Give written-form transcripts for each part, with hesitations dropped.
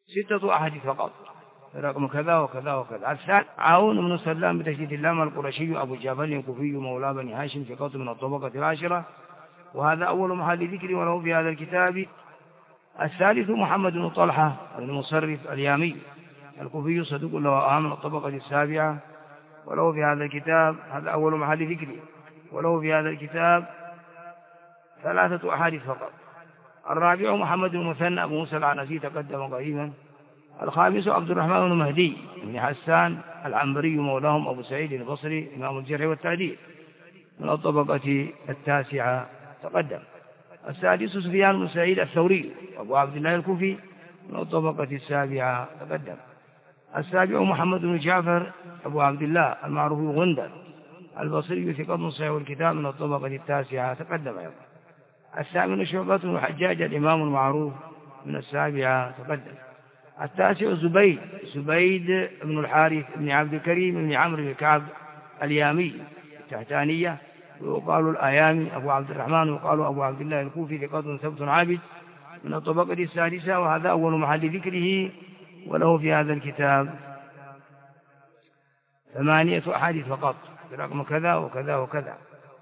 6 أحاديث فقط رقم كذا وكذا وكذا. الثاني عون بن سلام بتشديد اللام القرشي أبو جعفر الكوفي مولى بني هاشم ثقة من الطبقة العاشرة، وهذا أول محل ذكر وله في هذا الكتاب. الثالث محمد بن طلحة بن مصرف اليامي الكوفي صدوق له من الطبقة السابعة، وله في هذا الكتاب، هذا أول محل ذكره، وله في هذا الكتاب 3 أحاديث فقط. الرابع محمد بن مثنى أبو موسى العنزي تقدم قريبا. الخامس عبد الرحمن بن مهدي بن حسان العنبري مولاهم أبو سعيد البصري إمام الجرح والتعديل من الطبقة التاسعة تقدم. السادس سفيان بن سعيد الثوري أبو عبد الله الكوفي من الطبقة السابعة تقدم. السابع محمد بن جعفر أبو عبد الله المعروف غندر البصري ثقة صحيح الكتاب من الطبقة التاسعة تقدم أيضا. الثامن شعبة بن الحجاج الإمام المعروف من السابعة تقدم. التاسع زبيد بن الحارث بن عبد الكريم بن عمرو بن كعب اليامي التحتانية، ويقال الآيامي أبو عبد الرحمن، ويقال أبو عبد الله الكوفي ثقة ثبت عابد من الطبقة السادسة، وهذا أول محل ذكره، وله في هذا الكتاب 8 أحاديث فقط برقم كذا وكذا وكذا.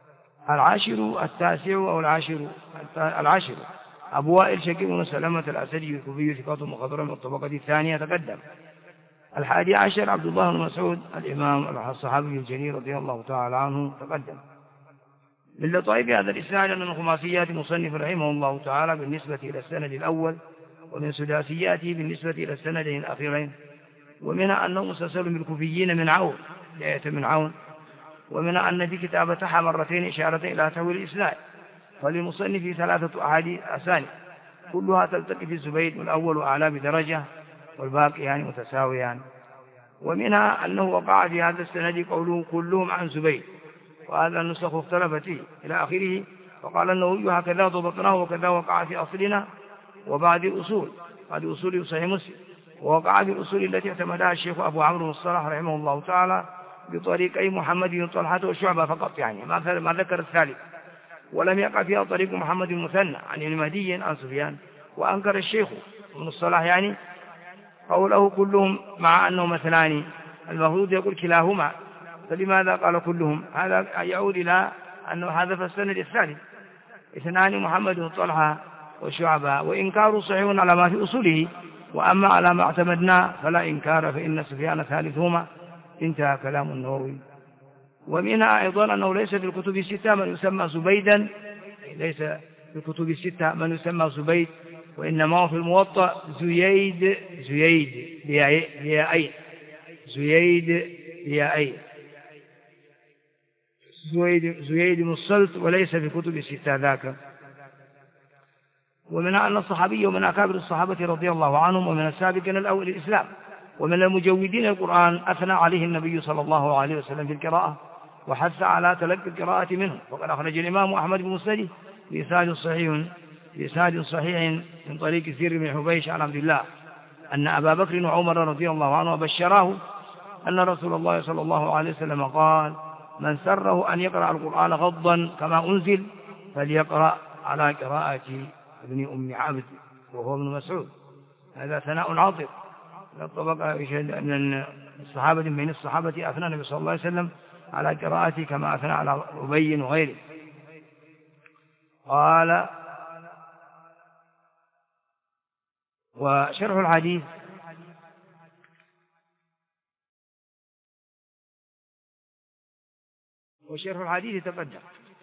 العاشر أبو وائل شقيق بن سلمة الأسدي الكوفي ثقة مخضرم من الطبقة الثانية تقدم. 11 عبد الله بن مسعود الإمام الصحابي الجليل رضي الله تعالى عنه تقدم. من لطائف هذا الإسناد أن من خماسيات مصنف رحمه الله تعالى بالنسبة إلى السند الأول، ومن سداسياته بالنسبة إلى السندين الأخيرين، ومنها أنه مسلسل بالكوفيين من عون ليأتي من عون، ومنها أن في كتابتها مرتين إشارة إلى تحويل الإسناد، فللمصنف 3 أحاديث أسانيد كلها تلتقي في الزبيد، والأول أعلى بدرجة والباقيان متساويان. ومنها أنه وقع في هذا السند قوله كلهم عن زبيد، وهذا النسخ اختلفت فيه إلى آخره، وقال النووي هكذا ضبطناه وكذا وقع في أصلنا وبعض الأصول، بعض أصول صحيح مسلم، ووقع في الأصول التي اعتمدها الشيخ أبو عمرو بن الصلاح رحمه الله تعالى بطريقي محمد بن طلحة وشعبة فقط، يعني ما ذكر الثالث، ولم يقع فيها طريق محمد بن مثنى عن المهدي عن سفيان. وأنكر الشيخ ابن الصلاح يعني قوله كلهم مع أنهم اثنان، المفروض يقول كلاهما، فلماذا قال كلهم؟ هذا يعود إلى أنه هذا في السند الثالث 2 محمد بن طلحة وشعبة، وإنكار صحيح على ما في أصوله، وأما على ما اعتمدنا فلا إنكار، فإن سفيان ثالثهما. انتهى كلام النووي. ومنها أيضا أنه ليس في الكتب الستة من يسمى زبيدا، ليس في الكتب الستة من يسمى زبيد، وإنما هو في الموطأ زييد بن الصلت، وليس في كتب الستة ذاك. ومنها أن الصحابي ومن أكابر الصحابة رضي الله عنهم ومن السابقين الأول الإسلام ومن المجودين القرآن أثنى عليه النبي صلى الله عليه وسلم في القراءة، وحث على تلقي القراءة منه. وقد أخرج الإمام أحمد بن مسند بإسناد صحيح من طريق سير بن حبيش عن عبد الله أن أبا بكر وعمر رضي الله عنه بشراه أن رسول الله صلى الله عليه وسلم قال: من سره أن يقرأ القرآن غضا كما أنزل فليقرأ على قراءة ابن أم عبد وهو ابن مسعود. هذا ثناء عاطف من الصحابة، بين الصحابة أثنى النبي صلى الله عليه وسلم على قراءته كما أثنى على أبي وغيره. قال: وشرح الحديث تقدم.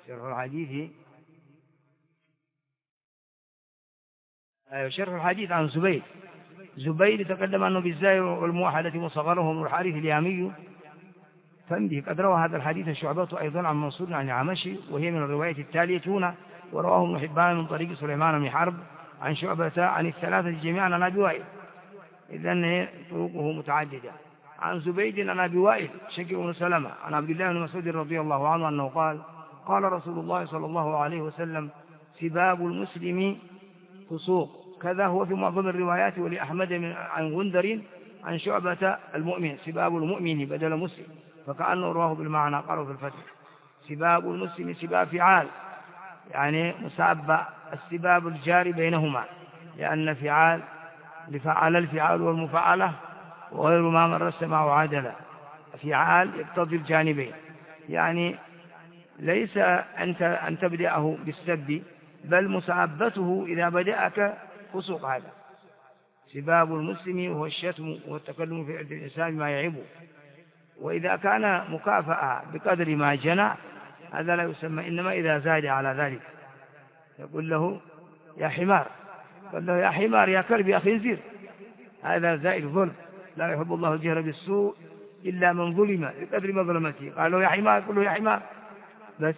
شرح الحديث عن زبيد تقدم أنه بالزاي والموحدة وصغره ابن الحارث اليامي، فانده قد روى هذا الحديث شعبة أيضا عن منصور عن عمشي، وهي من الرواية التالية هنا: ورواه ابن حبان من طريق سليمان بن حرب عن شعبة عن الثلاثة جميعا عن أبي وائل، إذن طرقه متعددة. عن زبيد عن أبي وائل شقيق بن سلمة عن عبد الله بن مسعود رضي الله عنه أنه قال: قال رسول الله صلى الله عليه وسلم: سباب المسلم فسوق. كذا هو في معظم الروايات، ولأحمد عن غندر عن شعبة المؤمن سباب المؤمن بدل مسلم، فكأنه رواه بالمعنى. قالوا في الفتح: سباب المسلم سباب فعال، يعني مسابة السباب الجاري بينهما، لأن فعال لفعل الفعال والمفعلة وغير ما مر السماع عدلا. فعال يقتضي الجانبين، يعني ليس أن تبدأه بالسب، بل مسابته إذا بدأك فسوق. هذا سباب المسلم وهو الشتم والتكلم في عرض الإنسان ما يعيبه. وإذا كان مكافأة بقدر ما جنى هذا لا يسمى، إنما إذا زاد على ذلك يقول له يا حمار، قال له يا حمار يا كلب يا خنزير، هذا زائد ظلم. لا يحب الله الجهر بالسوء إلا من ظلم بقدر مظلمته. قال له يا حمار، قل له يا حمار بس،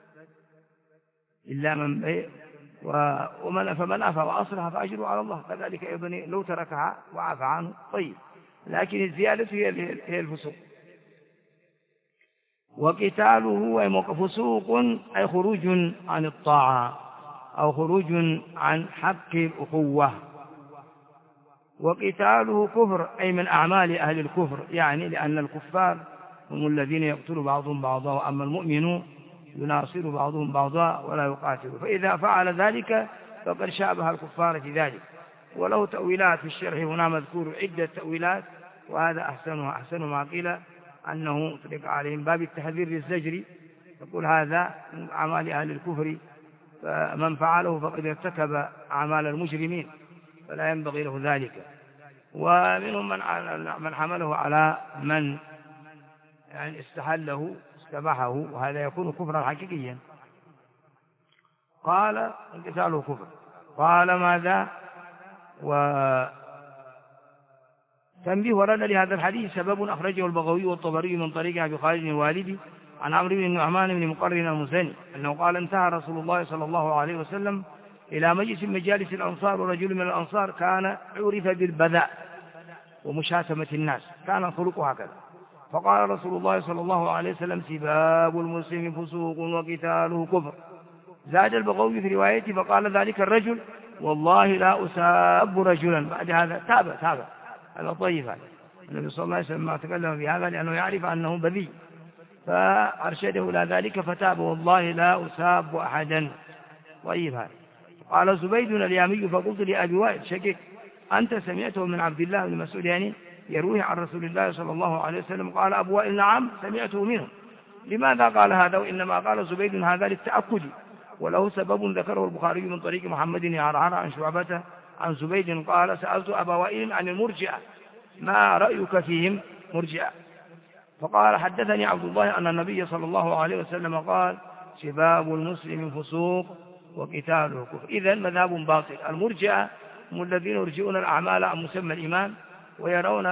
إلا من فمن عفا وأصلح فأجره على الله. كذلك أيضا لو تركها وعفى عنه طيب، لكن الزيادة هي الفسوق. وقتاله فسوق أي خروج عن الطاعة أو خروج عن حق الأخوة. وقتاله كفر أي من أعمال أهل الكفر، يعني لأن الكفار هم الذين يقتل بعضهم بعضا، وأما المؤمنون يناصر بعضهم بعضا ولا يقاتل. فإذا فعل ذلك فقد شابه الكفار في ذلك. وله تأويلات في الشرح هنا مذكور عدة تأويلات، وهذا أحسن ما قيل أنه طلق عليهم باب التحذير للزجر، يقول هذا من أعمال أهل الكفر، فمن فعله فقد ارتكب أعمال المجرمين فلا ينبغي له ذلك. ومنهم من حمله على من يعني استحله استباحه، وهذا يكون كفرا حقيقيا. قال انقتاله كفر. قال ماذا؟ تنبيه ورد لهذا الحديث سبب أخرجه البغوي والطبري من طريق أبي خالد الوالدي عن عمرو بن النعمان بن مقرن المزني أنه قال انتهى رسول الله صلى الله عليه وسلم إلى مجلس من مجالس الأنصار، ورجل من الأنصار كان عرف بالبذاء ومشاتمة الناس، كان خلقه هكذا. فقال رسول الله صلى الله عليه وسلم سباب المسلم فسوق وقتاله كفر. زاد البغوي في روايته فقال ذلك الرجل والله لا أساب رجلا. بعد هذا تاب هذا طيب. هذا النبي صلى الله عليه وسلم ما تكلم بهذا لأنه يعرف أنه بذيء، فأرشده إلى ذلك فتاب والله لا أساب أحدا. طيب. هذا قال زبيد اليامي فقلت لأبي وائل شقيق أنت سمعته من عبد الله بن مسعود يعني يروي عن رسول الله صلى الله عليه وسلم؟ قال أبو وائل نعم سمعته منه. لماذا قال هذا؟ وإنما قال زبيد هذا للتأكد، وله سبب ذكره البخاري من طريق محمد يعرعر عن شعبة عن زبيد قال سألت أبا وائل عن المرجئة ما رأيك فيهم مرجئة؟ فقال حدثني عبد الله أن النبي صلى الله عليه وسلم قال سباب المسلم فسوق وقتاله كفر. إذن مذهب باطل. المرجئة هم الذين يرجئون الأعمال عن مسمى الإيمان، ويرون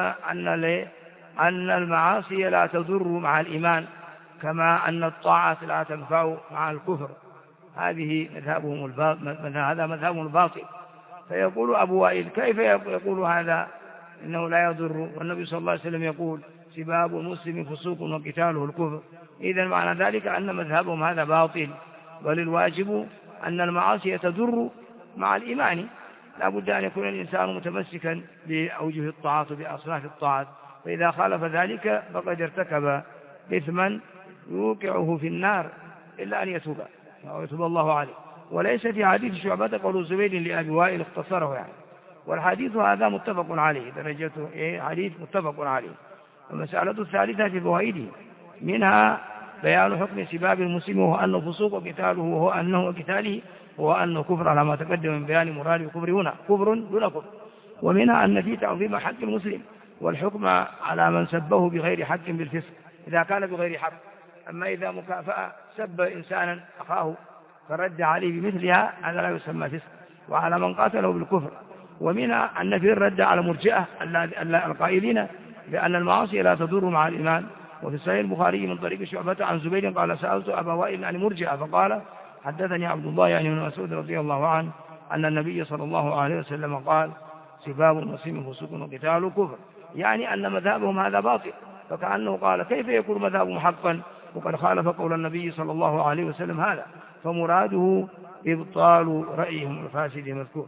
أن المعاصي لا تضر مع الإيمان كما أن الطاعات لا تنفع مع الكفر. هذه مذهبهم الباطل، هذا مذهبهم الباطل. فيقول أبو وائل كيف يقول هذا إنه لا يضر، والنبي صلى الله عليه وسلم يقول سباب المسلم فسوق وقتاله الكفر؟ إذن معنى ذلك أن مذهبهم هذا باطل، بل الواجب أن المعاصي تضر مع الإيمان. لا بد أن يكون الإنسان متمسكا بأوجه الطاعات وبأصناف الطاعات، فإذا خالف ذلك فقد ارتكب إثما يوقعه في النار إلا أن يتوب أو يتوب الله عليه. وليس في حديث شعبة قول زبيد لأبي وائل اختصره يعني، والحديث هذا متفق عليه، درجته حديث متفق عليه. المسألة الثالثة في فوائده منها بيان حكم سباب المسلم وهو أنه فسوق وقتاله وهو أنه قتاله وهو أنه كفر على ما تقدم من بيان مراد الكفر هنا كفر دون كفر. ومنها أن في تعظيم حق المسلم والحكم على من سبه بغير حق بالفسق إذا كان بغير حق. أما إذا مكافأة سب إنسانا أخاه فرد عليه بمثلها هذا لا يسمى فسق، وعلى من قاتله بالكفر. ومنها أن في الرد على مرجئة القائلين بأن المعاصي لا تضر مع الإيمان. وفي صحيح البخاري من طريق شعبة عن زبيد قال سألت أبا وائل عن مرجئة فقال حدثني عبد الله يعني من مسعود رضي الله عنه أن النبي صلى الله عليه وسلم قال سباب المسلم فسوق وقتاله كفر، يعني أن مذهبهم هذا باطل. فكأنه قال كيف يكون مذهبهم حقا وقد خالف قول النبي صلى الله عليه وسلم هذا؟ فمراده إبطال رأيهم الفاسد مذكور.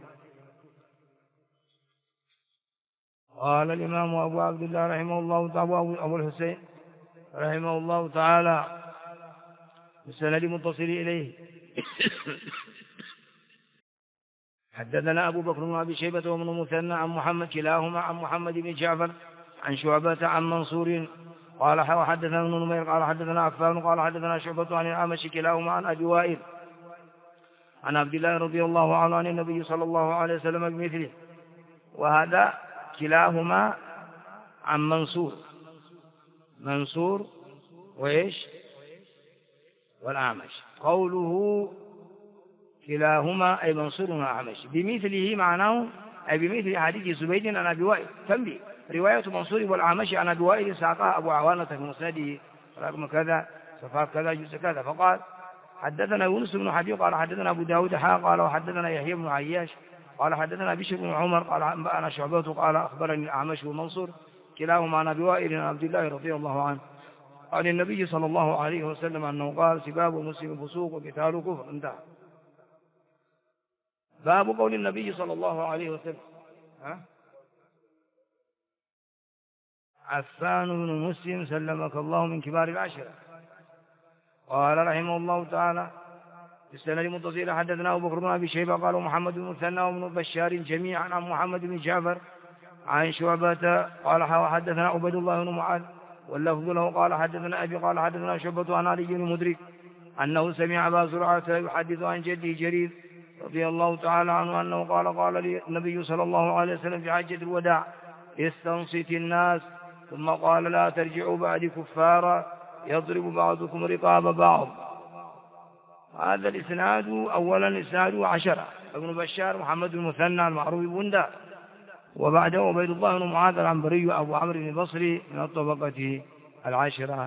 قال الإمام أبو عبد الله رحمه الله تعالى أبو الحسين رحمه الله تعالى بالسند المتصل إليه حدثنا أبو بكر بن أبي شيبة وابن المثنى عن محمد كلاهما عن محمد بن جعفر عن شعبة عن منصور قال وحدثنا ابن نمير قال حدثنا عفان قال حدثنا شعبة عن الأعمش كلاهما عن أبي وائل عن عبد الله رضي الله عنه عن النبي صلى الله عليه وسلم بمثله. وهذا كلاهما عن منصور وإيش والأعمش. قوله كلاهما أي منصور والأعمش بمثله معناه أي بمثل حديث زبيد عن أبي وائل. تنبيه رواية منصور والأعمش عن أبي وائل ساقها أبو عوانة في مسنده رقم كذا صفات كذا جزء كذا. فقال حدثنا يونس بن حبيب قال حدثنا أبو داود قال وحدثنا يحيى بن عياش قال حدثنا بشر بن عمر قال أنبأنا شعبة قال أخبرني الأعمش ومنصور كلاهما عن أبي وائل عن عبد الله رضي الله عنه عن النبي صلى الله عليه وسلم أنه قال سباب المسلم فسوق وقتاله كفر. انتهى. باب قول النبي صلى الله عليه وسلم عفان بن مسلم سلمك الله من كبار العشرة. قال رحمه الله تعالى في السنة المتصلة حدثنا أبو بكر بن أبي شيبة قال محمد بن مثنى وابن بشار جميعا عن محمد بن جعفر عن شعبة قال حدثنا عبيد الله بن معاذ واللفظ له قال حدثنا أبي قال حدثنا شعبة عن علي بن مدرك أنه سمع أبا زرعة يحدث عن جده جرير رضي الله تعالى عنه أنه قال لي النبي صلى الله عليه وسلم في حجة الوداع استنصت الناس ثم قال لا ترجعوا بعد كفارا يضرب بعضكم رقاب بعض. هذا الإسناد أولا إسناد 10 ابن بشار محمد بن المثنى المعروف بندار وبعده عبيد الله بن معاذ العنبري أبو عمرو بن البصري من الطبقة 10.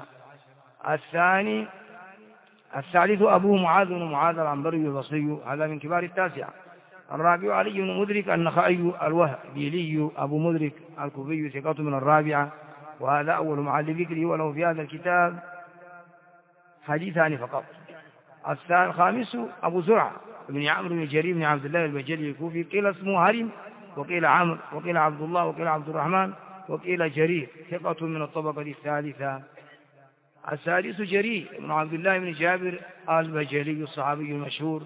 الثالث أبوه معاذ بن معاذ العنبري البصري هذا من كبار 9. الرابع علي بن مدرك النخعي الوهبيلي أبو مدرك الكوفي ثقة من 4 وهذا أول محل ذكره وله في هذا الكتاب حديثان فقط. الخامس أبو زرعة بن عمرو بن جرير بن عبد الله البجلي الكوفي قيل اسمه هرم وقيل عمرو وقيل عبد الله وقيل عبد الرحمن وقيل جرير ثقة من الطبقة 3. السادس جرير بن عبد الله بن جابر البجلي الصحابي المشهور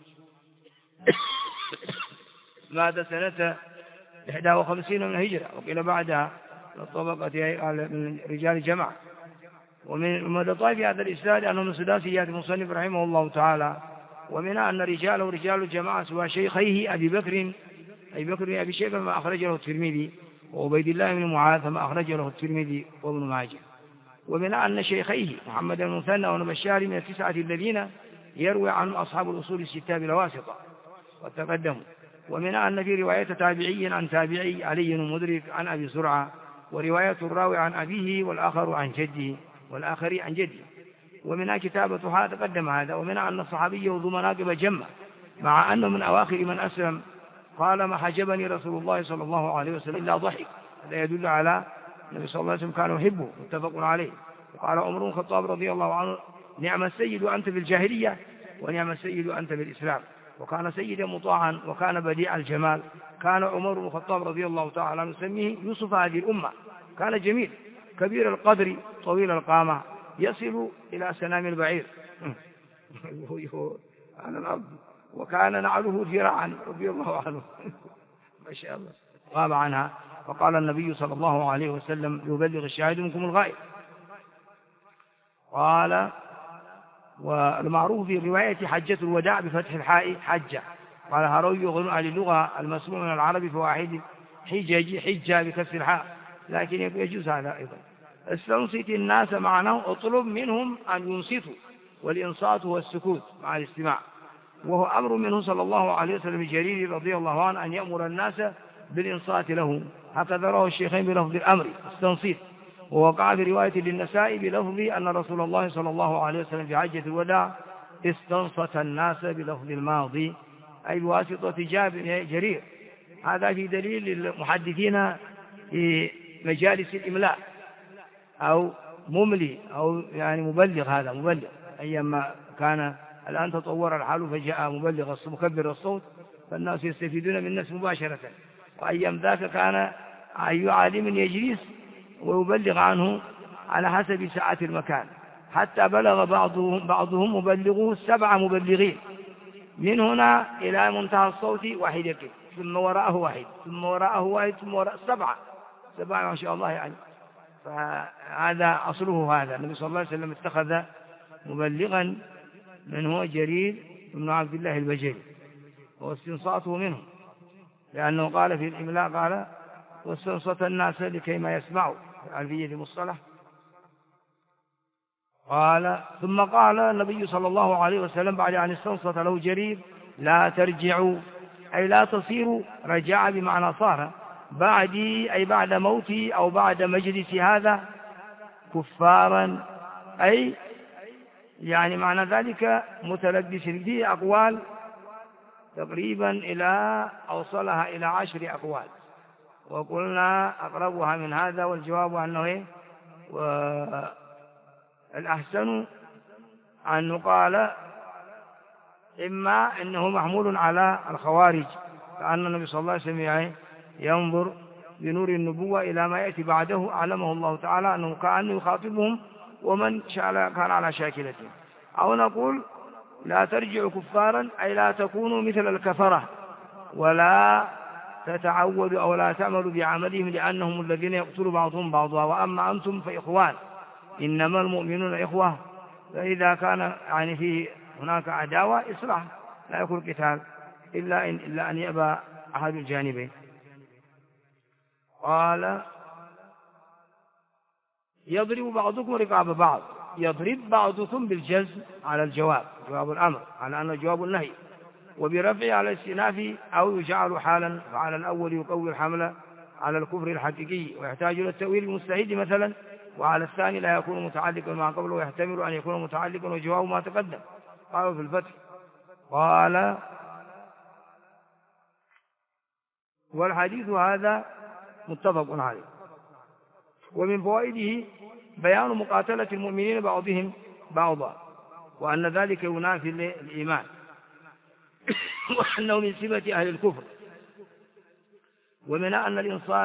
مات سنة 51 من الهجرة وقيل بعدها الطبقة من رجال جماعة. ومن لطائف هذا الإسناد أنه من سداسيات المصنف رحمه الله تعالى ومنها أن رجاله رجال الجماعة سوى شيخيه أبي بكر بن أبي شيبة ما أخرج له الترمذي وعبيد الله بن معاذ فما أخرج له الترمذي وابن ماجه. ومنها أن شيخيه محمد بن المثنى وابن بشار من 9 الذين يروي عنهم أصحاب الأصول 6 بلا واسطة وتقدموا. ومنها أن في رواية تابعي عن تابعي علي بن مدرك عن أبي زرعة ورواية الراوي عن أبيه والآخر عن جده والآخر عن جده. ومنها كتابة تقدم هذا. ومنها أن الصحابي ذو مناقب جمة مع أنه من أواخر من أسلم قال ما حجبني رسول الله صلى الله عليه وسلم إلا ضحك. هذا يدل على النبي صلى الله عليه وسلم كان يحبه متفق عليه. وقال عمر بن الخطاب رضي الله عنه نعم السيد أنت في الجاهلية ونعم السيد أنت في الإسلام. وكان سيدا مطاعا وكان بديع الجمال. كان عمر بن الخطاب رضي الله تعالى عنه يسميه يوسف هذه الأمة. كان جميل كبير القدر طويل القامة يصل إلى سنام البعير على الأرض وكان نعله ذراعا رضي الله عنه ما شاء الله غاب عنها. فقال النبي صلى الله عليه وسلم يبلغ الشاهد منكم الغائب. قال والمعروف في رواية حجة الوداع بفتح الحاء حجة. قال هروي غنو أهل اللغة المسموع من العرب فواحد حجة بكسر الحاء لكن يجوز هذا أيضا. استنصت الناس معناه اطلب منهم أن ينصتوا والإنصات هو السكوت مع الاستماع وهو أمر منه صلى الله عليه وسلم جرير رضي الله عنه أن يأمر الناس بالإنصات له. هكذا رواه الشيخين بلفظ الأمر استنصت. ووقع في رواية للنسائي بلفظ أن رسول الله صلى الله عليه وسلم في حجة الوداع استنصت الناس بلفظ الماضي أي بواسطة جرير. هذا في دليل للمحدثين في مجالس الإملاء أو مملي أو يعني مبلغ. هذا مبلغ أيما كان الآن تطور الحال فجاء مبلغ مكبر الصوت فالناس يستفيدون من الناس مباشرة. وأيام ذاك كان أي عالم يجلس ويبلغ عنه على حسب ساعة المكان حتى بلغ بعضهم مبلغه 7 مبلغين من هنا إلى منتهى الصوت واحد يقف، ثم وراءه واحد، ثم وراءه واحد، ثم وراءه سبعة ما شاء الله يعني. فهذا أصله هذا. النبي صلى الله عليه وسلم اتخذ مبلغا من هو جرير بن عبد الله البجلي، واستنصاته منه، لأنه قال في الإملاء قال واستنصت الناس لكي ما يسمعوا العربية المصطلح. قال ثم قال النبي صلى الله عليه وسلم بعد أن استنصت له جرير لا ترجعوا، أي لا تصيروا، رجع بمعنى صار، بعدي أي بعد موتي أو بعد مجلس هذا كفارا، أي يعني معنى ذلك متلبس فيه أقوال تقريبا إلى أوصلها إلى 10 أقوال، وقلنا أقربها من هذا والجواب أنه الأحسن أن نقال إما إنه محمول على الخوارج، كأن النبي صلى الله عليه وسلم ينظر بنور النبوة إلى ما يأتي بعده، علمه الله تعالى أنه كأنه يخاطبهم ومن كان على شاكلته. أو نقول لا ترجعوا كفارا، أي لا تكونوا مثل الكفرة ولا تتعودوا أو لا تعملوا بعملهم، لأنهم الذين يقتل بعضهم بعضا، وأما أنتم فإخوان، إنما المؤمنون إخوة. فإذا كان يعني في هناك عداوة إصلاح، لا يكون قتال إلا أن يأبى أحد الجانبين. قال يضرب بعضكم رقاب بعض، يضرب بعضكم بالجزم على الجواب، جواب الأمر على أنه جواب النهي، وبرفع على الاستئناف أو يجعل حالا، فعلى الأول يقوي الحمل على الكفر الحقيقي ويحتاج إلى التأويل المستهد مثلا، وعلى الثاني لا يكون متعلقا مع قبله ويحتمل أن يكون متعلقا، وجواب ما تقدم. قال في الفتح قال والحديث هذا متفق عليه. ومن فوائده بيان مقاتلة المؤمنين بعضهم بعضا، وأن ذلك ينافي الإيمان، وأنه من صفة أهل الكفر. ومن أن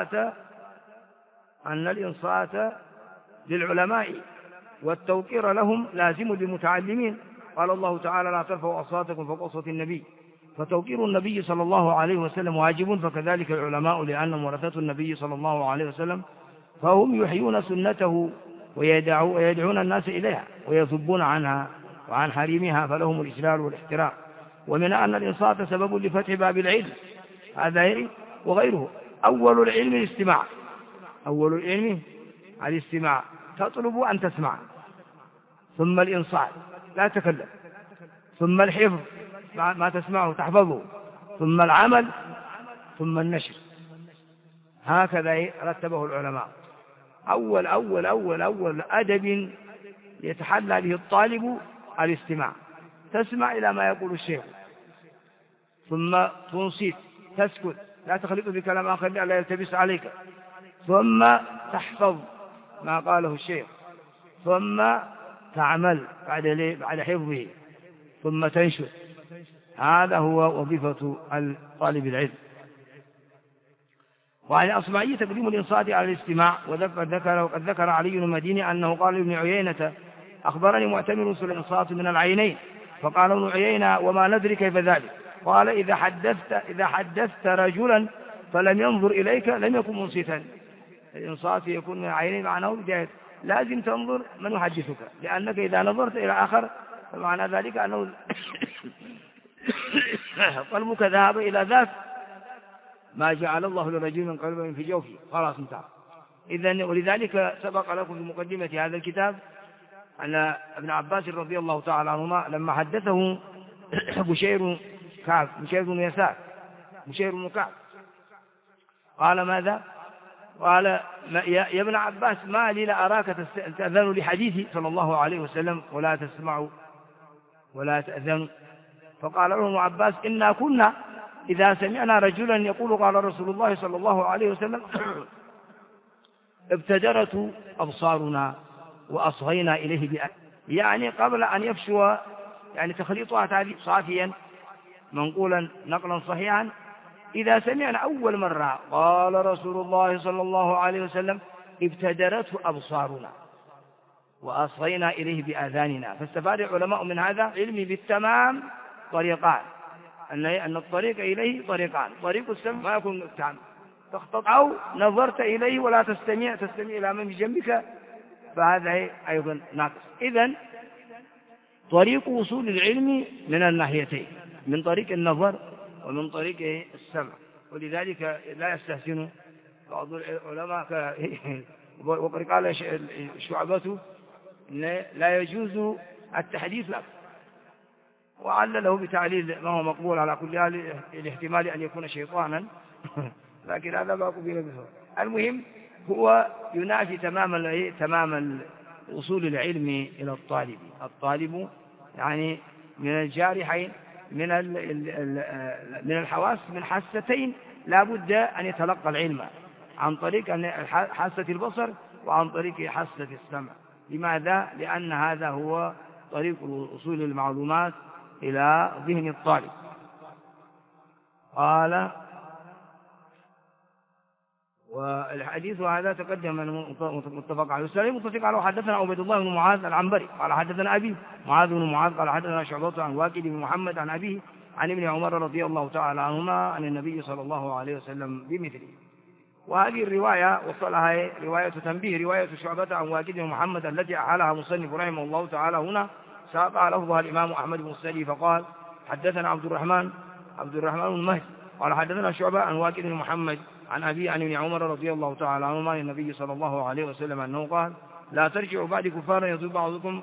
الإنصات للعلماء والتوقير لهم لازم للمتعلمين. قال الله تعالى لا ترفعوا أصواتكم فوق صوت النبي، فتوقير النبي صلى الله عليه وسلم واجب، فكذلك العلماء لأنهم ورثة النبي صلى الله عليه وسلم، فهم يحيون سنته ويدعون الناس إليها ويذبون عنها وعن حريمها، فلهم الإجلال والاحترام. ومن أن الإنصات سبب لفتح باب العلم، هذا وغيره. أول العلم الاستماع، أول العلم الاستماع، تطلب أن تسمع، ثم الإنصات لا تكلم، ثم الحفظ ما تسمعه تحفظه، ثم العمل، ثم النشر. هكذا رتبه العلماء. أول أول أول أول أدب يتحلى به الطالب الاستماع، تسمع إلى ما يقول الشيخ، ثم تنصت تسكت لا تخلط بكلام آخر لا يلتبس عليك، ثم تحفظ ما قاله الشيخ، ثم تعمل بعد حفظه، ثم تنشر. هذا هو وظيفة طالب العلم. وعن أصمعي تقديم الإنصات على الاستماع، وقد ذكر علي المديني أنه قال لابن عيينة أخبرني معتمر الإنصات من العينين، فقال ابن عيينة وما ندري كيف ذلك؟ قال إذا حدثت رجلا فلم ينظر إليك لم يكن منصتا. الإنصات يكون من العينين معناه جاهز، لازم تنظر من يحدثك، لأنك إذا نظرت إلى آخر فمعنى ذلك أنه قلبك ذهب إلى ذاك ما جعل الله لرجل من قلب في جوفه، خلاص انتهى. إذن ولذلك سبق لكم في مقدمة هذا الكتاب أن ابن عباس رضي الله تعالى عنهما لما حدثه بشير بن يسار بشير بن كعب قال ماذا؟ قال يا ابن عباس ما لي لا أراك تأذن لحديثي صلى الله عليه وسلم ولا تسمع ولا تأذن. فقال له ابن عباس إنا كنا إذا سمعنا رجلا يقول قال رسول الله صلى الله عليه وسلم ابتدرت أبصارنا وأصغينا إليه بأن، يعني قبل أن يفشو يعني تخليطها تعريف صافيا منقولا نقلا صحيحا. إذا سمعنا أول مرة قال رسول الله صلى الله عليه وسلم ابتدرته أبصارنا وأصغينا إليه بآذاننا. فاستفاد العلماء من هذا علم بالتمام طريقان: أن الطريق إليه طريقان، طريق السمع ما يكون تام تخطط، أو نظرت إليه ولا تستمع إلى من بجنبك، فهذا أيضا ناقص. إذن طريق وصول العلم من الناحيتين، من طريق النظر ومن طريق السمع. ولذلك لا يستحسن بعض العلماء وقد قال شعبة لا يجوز التحديث لك، وعلله بتعليل ما هو مقبول على كل حال، الاحتمال أن يكون شيطانا لكن هذا ما قبل به. المهم هو ينافي تماما وصول العلم إلى الطالب. الطالب يعني من الجارحين، من الحواس، من حاستين لا بد أن يتلقى العلم عن طريق حاسة البصر وعن طريق حاسة السمع. لماذا؟ لأن هذا هو طريق وصول المعلومات إلى ذهن الطالب. قال والحديث هذا تقدم متفق عليه. والسلام متفق عليه. حدثنا عبيد الله بن معاذ العنبري قال حدثنا أبي معاذ بن معاذ قال حدثنا شعبة عن واكد بن محمد عن أبيه عن ابن عمر رضي الله تعالى عنهما عن النبي صلى الله عليه وسلم بمثله. وهذه الرواية وصلها رواية تنبيه، رواية شعبة عن واكد بن محمد التي أحالها مصنف رحمه الله تعالى هنا ساق لفظها الإمام أحمد بن السلي فقال حدثنا عبد الرحمن بن مهدي قال حدثنا شعبة عن واكد بن محمد عن أبي عن ابن عمر رضي الله تعالى عنهما عن النبي صلى الله عليه وسلم أنه قال لا ترجعوا بعد كفارا يضرب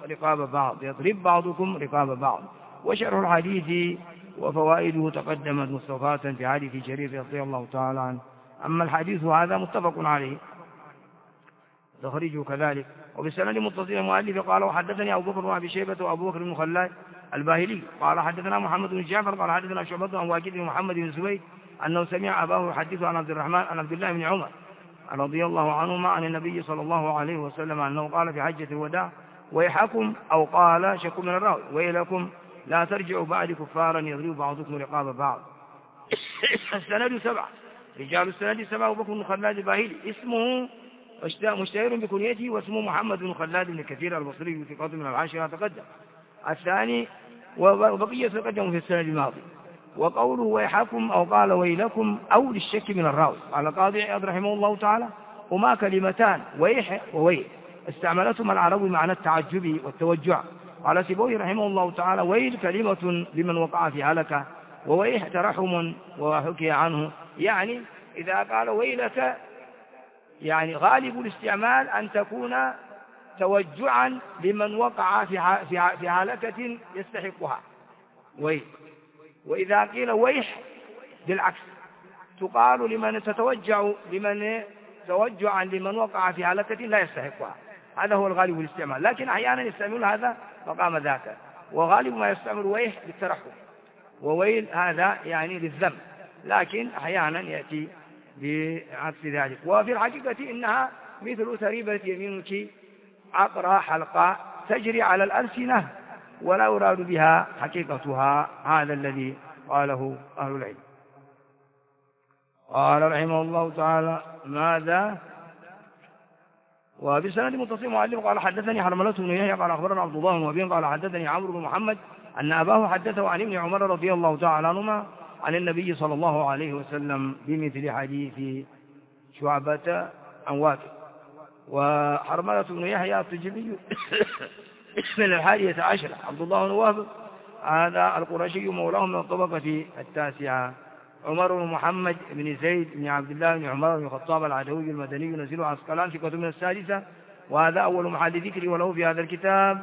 بعضكم رقاب بعض. وشرح الحديث وفوائده تقدمت مستوفاة في حديث جرير رضي الله تعالى عنه. أما الحديث هذا متفق عليه تخرجه كذلك. وبسند متصل المؤلف قال وحدثني أبو بكر بن أبي شيبة وأبو بكر بن خلاد الباهلي قال حدثنا محمد بن جعفر قال حدثنا شعبة عن واكد بن محمد بن زبيد أنه سمع أباه يحدث عن عبد الله بن عمر رضي الله عنهما عن النبي صلى الله عليه وسلم أنه قال في حجة الوداع ويحكم، أو قال شك من الراوي ويلكم لا ترجعوا بعد كفارا يضرب بعضكم رقاب بعض. السند 7 رجال السند 7 أبو بكر بن خلاد الباهلي اسمه مشتهر بكنيته واسمه محمد بن خلاد بن كثير البصري في قطع من العاشرة تقدم. الثاني وبقية تقدم في السند الماضي. وقوله ويحكم أو قال ويلكم أو للشك من الراوي. قال القاضي عياض رحمه الله تعالى هما كلمتان ويح وويل استعملتهما العرب معنى التعجب والتوجع. قال سيبويه رحمه الله تعالى ويل كلمة لمن وقع في هلكة، وويح ترحم وحكي عنه. يعني إذا قال ويلك يعني غالب الاستعمال أن تكون توجعا لمن وقع في هلكة يستحقها ويل. وإذا قيل ويح بالعكس تقال لمن توجعا لمن وقع في هلكة لا يستحقها. هذا هو الغالب الاستعمال، لكن أحيانا يستعمل هذا مقام ذاك، وغالب ما يستعمل ويح بالترحم، وويل هذا يعني للذم، لكن أحيانا يأتي بعكس ذلك. وفي الحقيقة إنها مثل تريبة يمينك عقرى حلقة تجري على الألسنة ولا يراد بها حقيقتها. هذا الذي قاله أهل العلم. قال رحمه الله تعالى ماذا؟ وبسند متصل معلم قال حدثني حرملة بن يحيى قال أخبرنا عبد الله بن وهب قال حدثني عمرو بن محمد أن أباه حدثه عن ابن عمر رضي الله تعالى عنهما عن النبي صلى الله عليه وسلم بمثل حديث شعبة عن واكد. وحرملة بن يحيى التجيبي من 11 عبد الله بن وهب هذا القرشي مولاه من الطبقة 9. عمر بن محمد بن زيد بن عبد الله بن عمر بن الخطاب العدوي المدني ينزل عسقلان في كتب من 6، وهذا أول محل ذكر وله في هذا الكتاب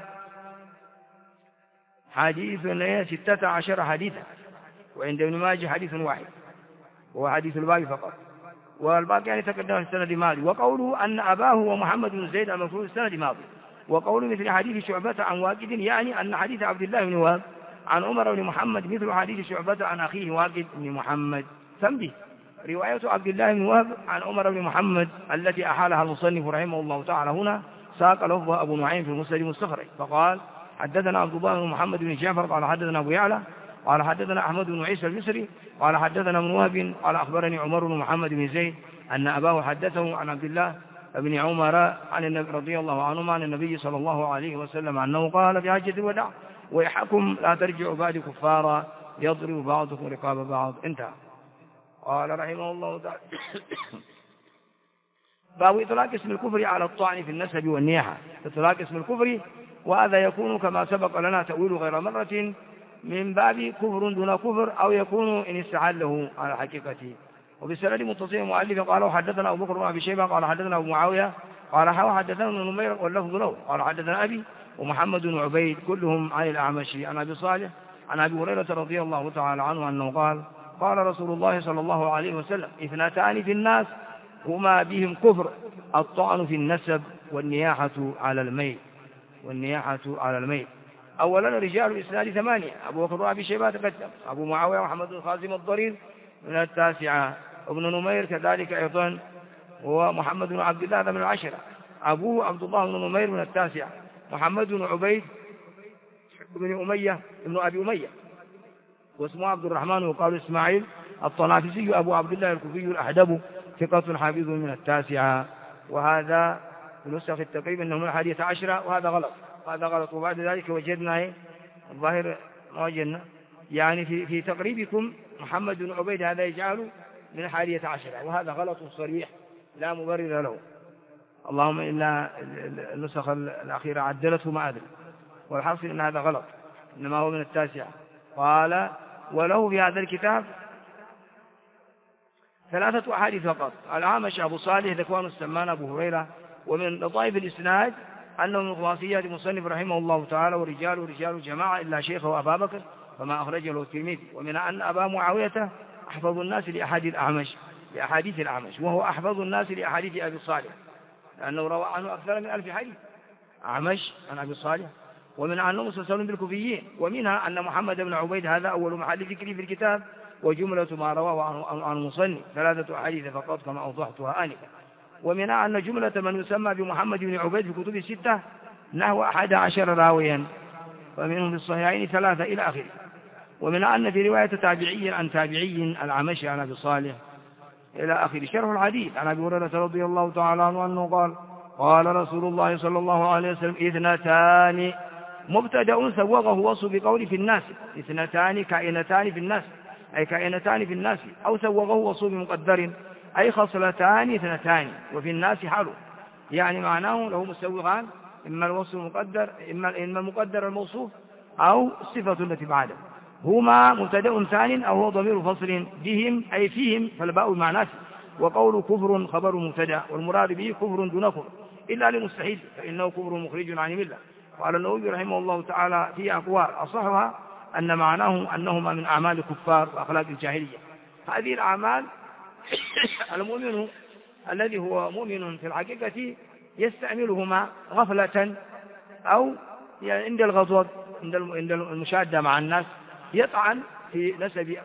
حديث 16 حديثا، وعند ابن ماجه حديث واحد وهو حديث الباقي فقط، والباقي يعني تقدم في السند الماضي. وقوله أن أباه ومحمد بن زيد المذكور في السند الماضي. وقوله مثل حديث شعبة عن واكد يعني أن حديث عبد الله بن وهب عن عمر بن محمد مثل حديث شعبة عن أخيه واكد بن محمد. تنبيه رواية عبد الله بن وهب عن عمر بن محمد التي أحالها المصنف رحمه الله تعالى هنا ساق لفظ أبو نعيم في المسند المستخرج فقال حدثنا عبد الله بن محمد بن جعفر قال حدثنا أبو يعلى قال حدثنا أحمد بن عيسى المصري قال حدثنا ابن وهب قال أخبرني عمر بن محمد بن زيد أن أباه حدثه عن عبد الله بن عمر عن النبي رضي الله عنهما عن النبي صلى الله عليه وسلم أنه قال في حجة الوداع ويحكم لا ترجعوا بعد كفارا يضرب بعضكم رقاب بعض. انتهى. قال رحمه الله تعالى باب إطلاق اسم الكفر على الطعن في النسب والنياحة. إطلاق اسم الكفر، وهذا يكون كما سبق لنا تأويل غير مرة من باب كفر دون كفر، أو يكون إن استعله على حقيقته. وبالسند متصل مؤلف قال حدثنا أبو بكر بن أبي شيبة قال حدثنا أبو معاوية قال حدثنا ابن نمير واللفظ له قال حدثنا أبي ومحمد بن عبيد كلهم عن الأعمش عن أبي صالح عن أبي هريرة رضي الله تعالى عنه أنه قال قال رسول الله صلى الله عليه وسلم اثنتان في الناس هما بهم كفر: الطعن في النسب والنياحة على الميت. أولا رجال الإسناد 8: أبو بكر وأبي شيبة تقدم، أبو معاوية محمد بن خازم الضرير من 9، ابن نمير كذلك أيضا، ومحمد بن عبد الله من 10، أبوه عبد الله بن نمير من 9، محمد بن عبيد بن أمية ابن أبي أمية واسمه عبد الرحمن وقال إسماعيل الطنافسي أبو عبد الله الكوفي الأحدب ثقة حافظ من 9. وهذا نسخ التقريب أنه من 11 وهذا غلط. وبعد ذلك وجدنا الظاهر ما وجدنا يعني في تقريبكم محمد بن عبيد هذا يجعل من 11 وهذا غلط صريح لا مبرر له، اللهم إلا النسخ الأخيرة عدلته ما أدري، والحاصل أن هذا غلط، إنما هو من 9. قال وله في هذا الكتاب 3 أحاديث فقط: الأعمش أبو صالح ذكوان السمان أبو هريرة. ومن لطائف الإسناد أنه من خلاصيات المصنف رحمه الله تعالى ورجال جماعة إلا شيخه أبا بكر فما أخرجه له الترمذي. ومن أن أبا معاوية أحفظ الناس لأحاديث الأعمش وهو أحفظ الناس لأحاديث أبي صالح لأنه روى عنه أكثر من 1000 حديث أعمش عن أبي صالح. ومن أنه مسلسل بالكوفيين. ومنها أن محمد بن عبيد هذا أول محل ذكره في الكتاب، وجملة ما رواه عن المصنف 3 أحاديث فقط كما أوضحتها آنفا. ومنها أن جملة من يسمى بمحمد بن عبيد في كتب 6 نحو 11 راويا، ومنهم في الصحيحين 3 إلى آخره. ومنها أن في رواية تابعي عن تابعي الأعمش عن أبي صالح إلى آخره. شرح الحديث عن أبي هريرة رضي الله تعالى عنه أنه قال قال رسول الله صلى الله عليه وسلم 2 مبتدأ سوغه وصف بقول في الناس، 2 كائنتان في الناس أي كائنتان في الناس، أو سوغه وصف بمقدر أي خصلتان 2 وفي الناس حاله، يعني معناه له مسوغان، إما الوصف المقدر إما المقدر الموصوف أو الصفة التي بعده. هما مبتدأ ثان أو هو ضمير فصل بهم أي فيهم فالباء معناه. وقول كفر خبر مبتدأ والمراد به كفر دون كفر إلا لمستحيل فإنه كفر مخرج عن الملة. قال النووي رحمه الله تعالى في أقوال أصحها أن معناه أنهما من أعمال الكفار وأخلاق الجاهلية. هذه الأعمال المؤمن الذي هو مؤمن في الحقيقة يستعملهما غفلة أو عند الغضب عند المشادة مع الناس يطعن في نسب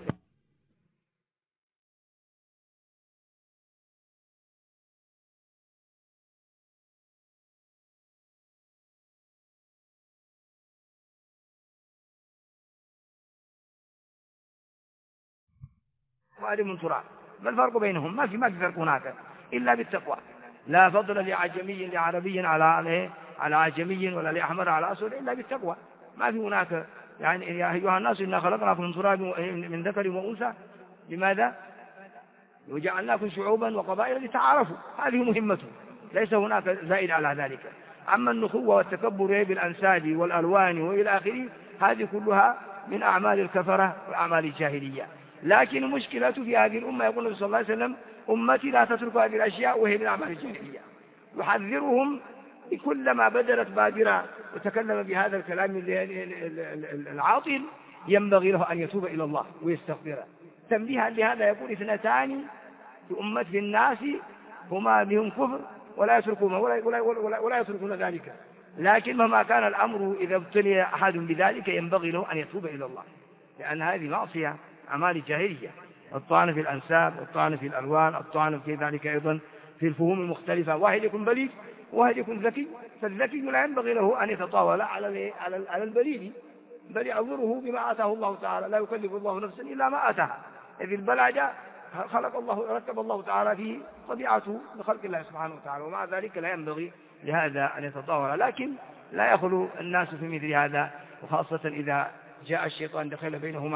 وهذه من تراب. ما الفرق بينهم؟ ما في فرق هناك إلا بالتقوى. لا فضل لعجمي لعربي على عجمي ولا لأحمر على أسود إلا بالتقوى. ما في هناك يعني يا أيها الناس إنا خلقناكم من تراب من ذكر وأنثى لماذا؟ وجعلناكم شعوبا وقبائل لتعارفوا، هذه مهمته، ليس هناك زائد على ذلك. أما النخوة والتكبر بالأنساب والألوان وإلى آخره هذه كلها من أعمال الكفرة وأعمال الجاهلية. لكن المشكلة في هذه الأمة يقول النبي صلى الله عليه وسلم أمتي لا تترك هذه الأشياء وهي من أعمال الجاهلية، يحذرهم كلما بدرت بادرة وتكلم بهذا الكلام العاطل ينبغي له أن يتوب إلى الله ويستغفره تنبيها لهذا. يقول 2 في أمة الناس هما بهم كفر ولا يتركون ذلك، لكن مهما كان الأمر إذا ابتلي أحد بذلك ينبغي له أن يتوب إلى الله، لأن هذه معصية أعمال الجاهلية. الطعن في الأنساب، الطعن في الألوان، الطعن في ذلك أيضا في الفهوم المختلفة. واحد يكون بليد وواحد يكون ذكي، فالذكي لا ينبغي له أن يتطاول على البليد، بل يعذره بما آتاه الله تعالى، لا يكلف الله نفسا إلا ما آتاها. إذ البلد رتب الله تعالى فيه طبيعته لخلق الله سبحانه وتعالى، ومع ذلك لا ينبغي لهذا أن يتطاول. لكن لا يخلو الناس في مثل هذا، وخاصة إذا جاء الشيطان دخل بينهما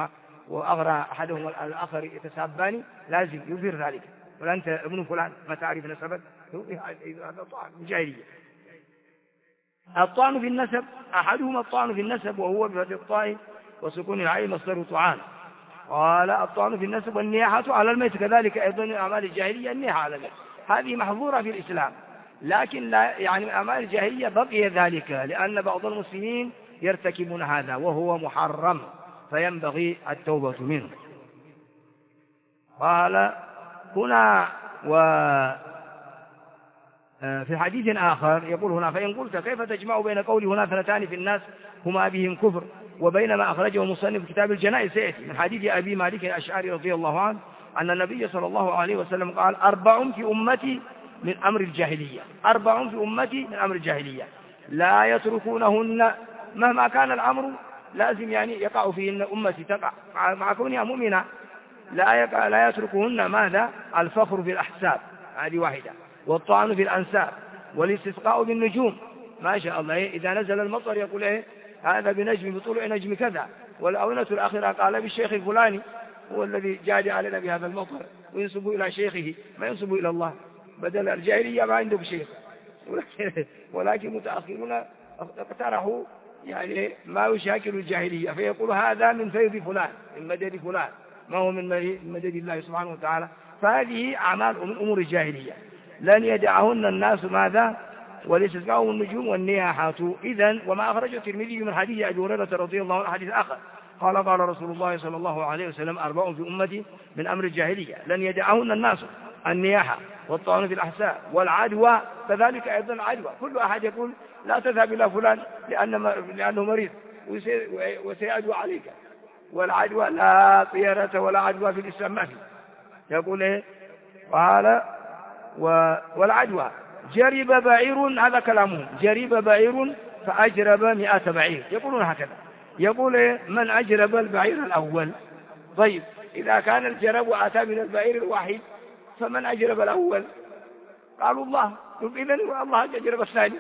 وأغرى أحدهم الآخر يتسابان لازم يظهر ذلك، ولا أنت ابن فلان ما تعرف نسبك، هذا طعن من جاهلية. الطعن في النسب أحدهما الطعن في النسب وهو بفتح الطاء وسكون العين مصدر طعان. قال الطعن في النسب والنياحة على الميت، كذلك أيضا من أعمال الجاهلية النياحة على الميت، هذه محظورة في الإسلام، لكن لا يعني من أعمال الجاهلية بقي ذلك، لأن بعض المسلمين يرتكبون هذا وهو محرم، فينبغي التوبة منه. قال هنا في حديث آخر يقول هنا: فإن قلت كيف تجمع بين قول هنا اثنتان في الناس هما بهم كفر وبين ما أخرجه المصنف كتاب الجنائز سيأتي من حديث أبي مالك الأشعري رضي الله عنه أن النبي صلى الله عليه وسلم قال: 4 في أمتي من أمر الجاهلية، 4 في أمتي من أمر الجاهلية لا يتركونهن مهما كان الأمر، لازم يعني يقع فيهن أمتي تقع مع كونها مؤمنة، لا يتركهن ماذا؟ الفخر بالأحساب، هذه واحدة، والطعن في الأنساب، والاستسقاء بالنجوم، ما شاء الله إذا نزل المطر يقول إيه هذا بنجم بطلوع نجم كذا، والأونة الأخيرة قال بالشيخ الفلاني هو الذي جاد علينا بهذا المطر، وينسبوا إلى شيخه ما ينسبوا إلى الله، بدل الجاهلية ما عندهم شيخ، ولكن متأخرون اقترحوا يعني ما يشاكل الجاهلية، فيقول هذا من فيض فلان من مدد فلان، ما هو من مدد الله سبحانه وتعالى. فهذه أعمال من أمور الجاهلية لن يدعهن الناس ماذا؟ والاستسقاء والنجوم والنياحات. إذن وما أخرجه الترمذي من حديث أبي هريرة رضي الله عنه حديث آخر قال رسول الله صلى الله عليه وسلم: 4 في أمتي من أمر الجاهلية لن يدعهن الناس: النياحة والطعن في الأحساب والعدوى، كذلك أيضا العدوى، كل أحد يقول لا تذهب إلى فلان لأنه مريض وسيعدو عليك، والعدوى لا طيرة ولا عدوى في الإسلام ما في. يقول إيه؟ قال والعدوى جرب بعير، هذا كلامه، جرب بعير فأجرب 100 بعير، يقولون هكذا. يقول إيه؟ من أجرب البعير الأول؟ طيب إذا كان الجرب أتى من البعير الواحد فمن أجرب الأول؟ قالوا الله. إذن الله أجرب الثاني.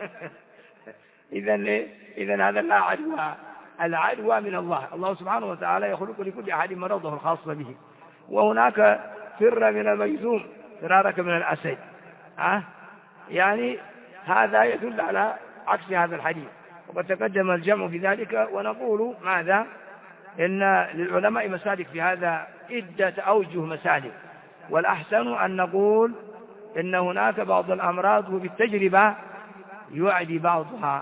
إذن هذا لا عدوى، العدوى من الله. الله سبحانه وتعالى يخلق لكل أحد مرضه الخاص به، وهناك فر من المجذوم فرارك من الأسد، يعني هذا يدل على عكس هذا الحديث، وقد تقدم الجمع في ذلك. ونقول ماذا؟ إن للعلماء مسالك في هذا، عدة أوجه مسالك، والأحسن أن نقول إن هناك بعض الأمراض وبالتجربة يعدي بعضها،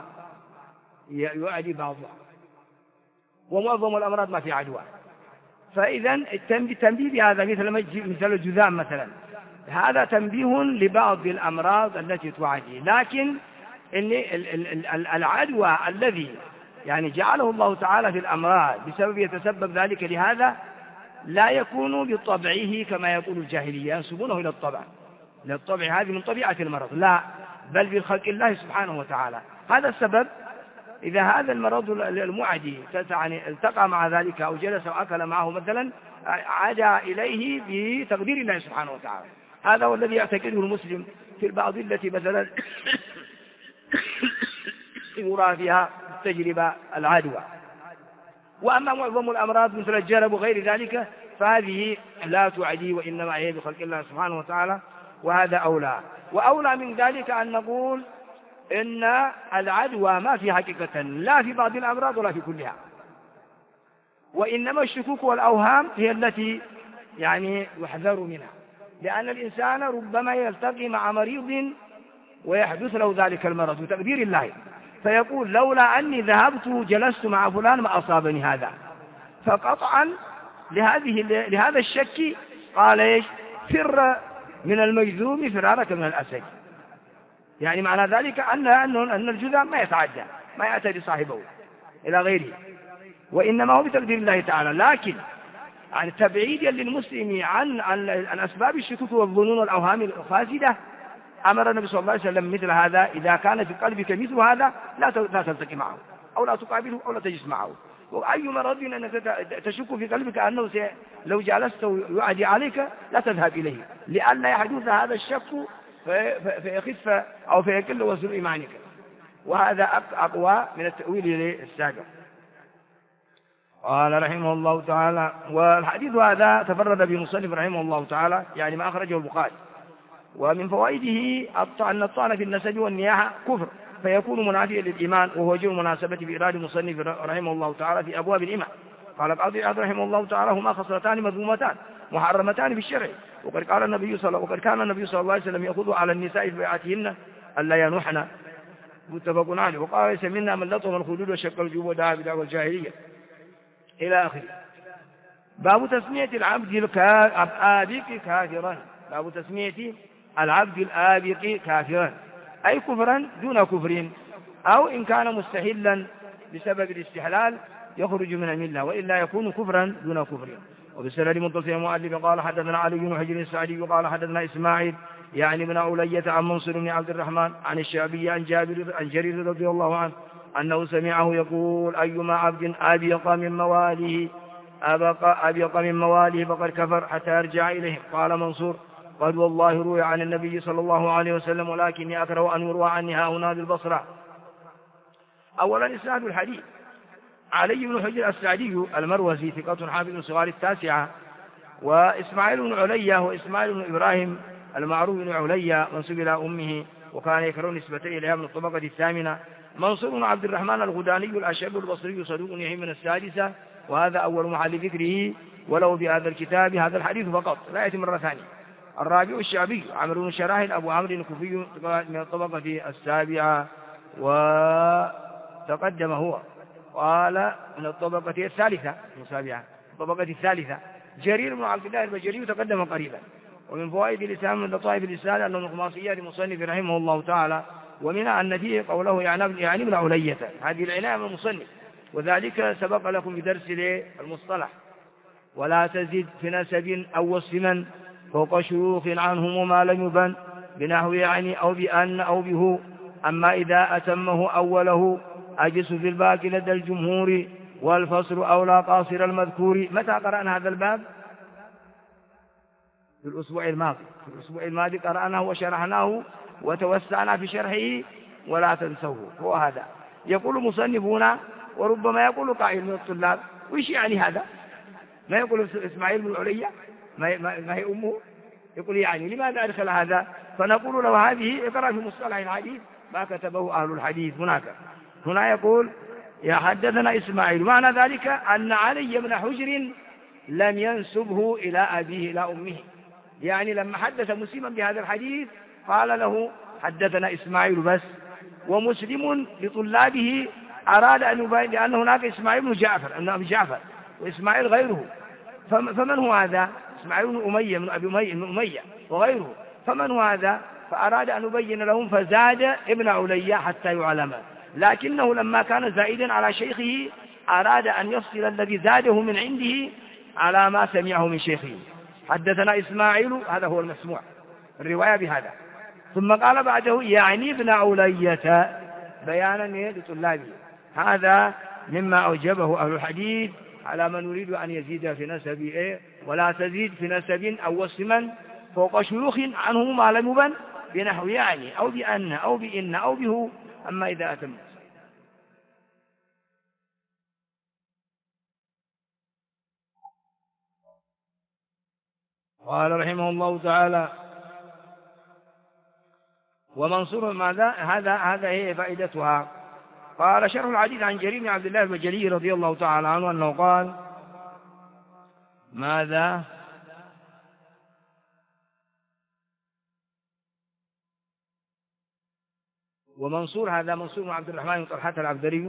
ومعظم الأمراض ما في عدوى. فإذا التنبيه بهذا مثل الجذام مثلا، هذا تنبيه لبعض الأمراض التي تعدي، لكن العدوى الذي يعني جعله الله تعالى في الأمراض بسبب يتسبب ذلك لهذا لا يكون بطبعه كما يقول الجاهلية ينسبونه إلى الطبع، هذه من طبيعة المرض، لا، بل بالخلق الله سبحانه وتعالى. هذا السبب إذا هذا المرض المعدي التقى مع ذلك أو جلس وأكل معه مثلا عاد إليه بتقدير الله سبحانه وتعالى. هذا هو الذي يعتقده المسلم في البعض التي مثلا يرى فيها تجربة العدوى. وأما معظم الأمراض مثل الجرب وغير ذلك فهذه لا تعدي، وإنما هي بخلق الله سبحانه وتعالى، وهذا أولى. وأولى من ذلك أن نقول إن العدوى ما في حقيقة لا في بعض الأمراض ولا في كلها، وإنما الشكوك والأوهام هي التي يعني يحذر منها، لأن الإنسان ربما يلتقي مع مريض ويحدث له ذلك المرض بتقدير الله، فيقول لولا أني ذهبت جلست مع فلان ما أصابني هذا. فقطعا لهذا الشك قال إيش؟ فر من المجذوم فرارك من الأسد، يعني معنى ذلك أن الجذام ما يتعدى، ما يعتدي صاحبه إلى غيره، وإنما هو بتقدير الله تعالى. لكن يعني تبعيدا للمسلم عن أسباب الشكوك والظنون والأوهام الفاسدة، أمر النبي صلى الله عليه وسلم مثل هذا: إذا كان في قلبك مثل هذا لا تلتقي معه أو لا تقابله أو لا تجلس معه. وأي مرض أنك تشك في قلبك أنه لو جلسته يعدي عليك لا تذهب إليه، لأن يحدث هذا الشك فيخف أو فيقل وزن إيمانك، وهذا أقوى من التأويل السابق. قال رحمه الله تعالى. والحديث هذا تفرد بمصنف رحمه الله تعالى، يعني ما أخرجه البخاري. ومن فوائده أن الطعن في النسب والنياحة كفر، فيكون منافيا للإيمان، وهو وجه المناسبة بإرادة المصنف رحمه الله تعالى في أبواب الإيمان. قال القاضي عياض رحمه الله تعالى: هما خصلتان مذمومتان محرمتان في الشرع، وقد كان النبي صلى الله عليه وسلم يأخذ على النساء في بيعاتهن ألا ينوحن، متفق عليه. وقال: ليس منا من لطم الخدود وشق الجيوب ودعا بدعوى الجاهلية إلى آخره. باب تسمية العبد الآبق كافرا. باب تسمية العبد الآبق كافرا، أي كفرا دون كفر، أو إن كان مستحلا بسبب الاستحلال يخرج من الملة، وإلا يكون كفرا دون كفر. وبسند متصل المؤلف قال: حدثنا علي بن حجر السعدي قال: حدثنا إسماعيل يعني بن علية عن منصور بن عبد الرحمن عن الشعبي عن جرير رضي الله عنه أنه سمعه يقول: أيما عبد أبيق من مواليه فقد كفر حتى يرجع إليه. قال منصور: قد والله روي عن النبي صلى الله عليه وسلم، ولكني أكره أن يروى عني هنا بالبصرة. أولا إسناد الحديث: علي بن حجر السعدي المروزي ثقة حافظ صغار التاسعة، وإسماعيل بن علية وإسماعيل بن إبراهيم المعروف بن علية منسوب إلى أمه، وكان يكره نسبته إليها من الطبقة الثامنة. منصور بن عبد الرحمن الغداني الأشعبي البصري صدوق يحيى من السادسة، وهذا أول محل ذكره ولو بهذا الكتاب هذا الحديث فقط، لا يأتي مرة ثانية. الرابع الشعبي عمرو بن شراحل أبو عمرو الكوفي من الطبقة السابعة، وتقدم هو قال من الطبقة الثالثة السابعة الطبقة الثالثة. جرير بن عبد الله البجلي تقدم قريبا. ومن فوائد الإسلام من لطائف الإسلام أنه من خماسيات المصنف رحمه الله تعالى، ومنها أن فيه قوله يعني ابن علية، هذه العناية من المصنف، وذلك سبق لكم بدرس المصطلح. ولا تزد في نسب أو وصف فوق شيوخ عنهم ما لم يبن بنحو يعني أو بأن أو به، أما إذا أتمه أوله أجس في الباقي لدى الجمهور، والفصل أولى قاصر المذكور. متى قرأنا هذا الباب؟ في الأسبوع الماضي قرأناه وشرحناه وتوسعنا في شرحه، ولا تنسوه. هو هذا يقول مصنفون، وربما يقول قائل من الطلاب: وإيش يعني هذا؟ ما يقول إسماعيل بن علية ما هي أمه؟ يقول يعني لماذا أدخل هذا؟ فنقول له: هذه اقرأ في مصطلح الحديث ما كتبه أهل الحديث. هنا يقول: حدثنا إسماعيل، معنى ذلك أن علي بن حجر لم ينسبه إلى أبيه إلى أمه، يعني لما حدث مسلما بهذا الحديث قال له: حدثنا إسماعيل بس. ومسلم لطلابه أراد أن يبين لأن هناك إسماعيل بن جعفر وإسماعيل غيره، فمن هو هذا؟ إسماعيل بن أمية من أبي أمية وغيره، فمن هو هذا؟ فأراد أن يبين لهم فزاد ابن علية حتى يعلم، لكنه لما كان زائدا على شيخه أراد أن يفصل الذي زاده من عنده على ما سمعه من شيخه. حدثنا إسماعيل، هذا هو المسموع الرواية بهذا. ثم قال بعده: يعني ابن علية، بيانا لطلابه. هذا مما أوجبه أهل الحديث على من يريد أن يزيد في نسب ولا تزيد في نسب أو وصما فوق شيوخ عنه ما لم يبن بنحو يعني أو بأن أو بإن أو به، أما إذا أتم. قال رحمه الله تعالى: ومنصور ماذا؟ هذا هي فائدتها. قال: شرح الحديث عن جرير بن عبد الله البجلي رضي الله تعالى عنه أنه قال: ماذا؟ ومنصور هذا منصور بن عبد الرحمن بن طلحة العبدري،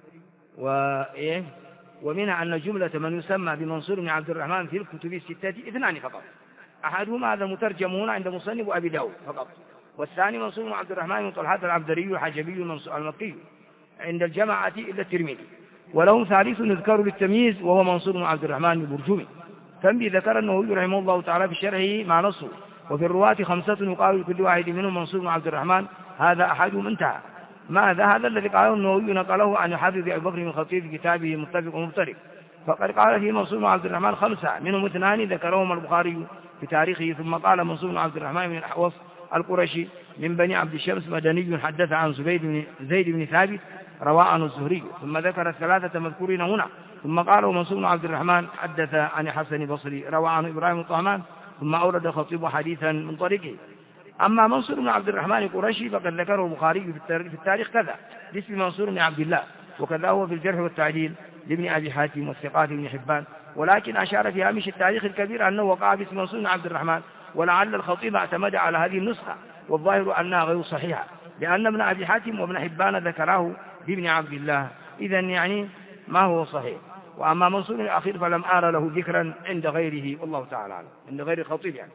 ومنها أن جملة من يسمى بمنصور بن عبد الرحمن في الكتب الستة اثنان فقط، أحدهما هذا المترجم هنا عند مصنف أبي داود فقط، والثاني منصور بن عبد الرحمن بن طلحة العبدري الحجبي المكي عند الجماعة إلا الترمذي، ولهم ثالث يذكر للتمييز وهو منصور بن عبد الرحمن البرجومي. تنبي ذكر النووي رحمه الله تعالى في شرحه مع نصه: وفي الرواة 5 يقال لكل واحد منهم منصور بن عبد الرحمن، هذا أحدهم انتهى. هذا الذي قاله النووي نقله عن حافظ أبي بكر بن الخطيب في كتابه متفق ومفترق، فقد قال فيه منصور بن عبد الرحمن 5 منهم 2 ذكرهم البخاري في تاريخه. ثم قال منصور بن عبد الرحمن من الأحوص القرشي من بني عبد الشمس مدني حدث عن زيد بن ثابت روى عنه الزهري، ثم ذكر الثلاثة مذكورين هنا، ثم قال ومنصور بن عبد الرحمن حدث عن حسن بصري روى عنه إبراهيم بن طهمان، ثم أورد الخطيب حديثا من طريقه. أما منصور بن عبد الرحمن القرشي فقد ذكره البخاري في التاريخ كذا باسم منصور بن عبد الله، وكذا هو في الجرح والتعديل لابن أبي حاتم والثقات بن حبان، ولكن أشار في هامش التاريخ الكبير أنه وقع باسم منصور بن عبد الرحمن، ولعل الخطيب اعتمد على هذه النسخة، والظاهر أنها غير صحيحة، لأن ابن أبي حاتم وابن حبان ذكراه بابن عبد الله، إذن يعني ما هو صحيح. وأما منصور الأخير فلم أرى له ذكرا عند غيره، والله تعالى أعلم، عند غير الخطيب يعني.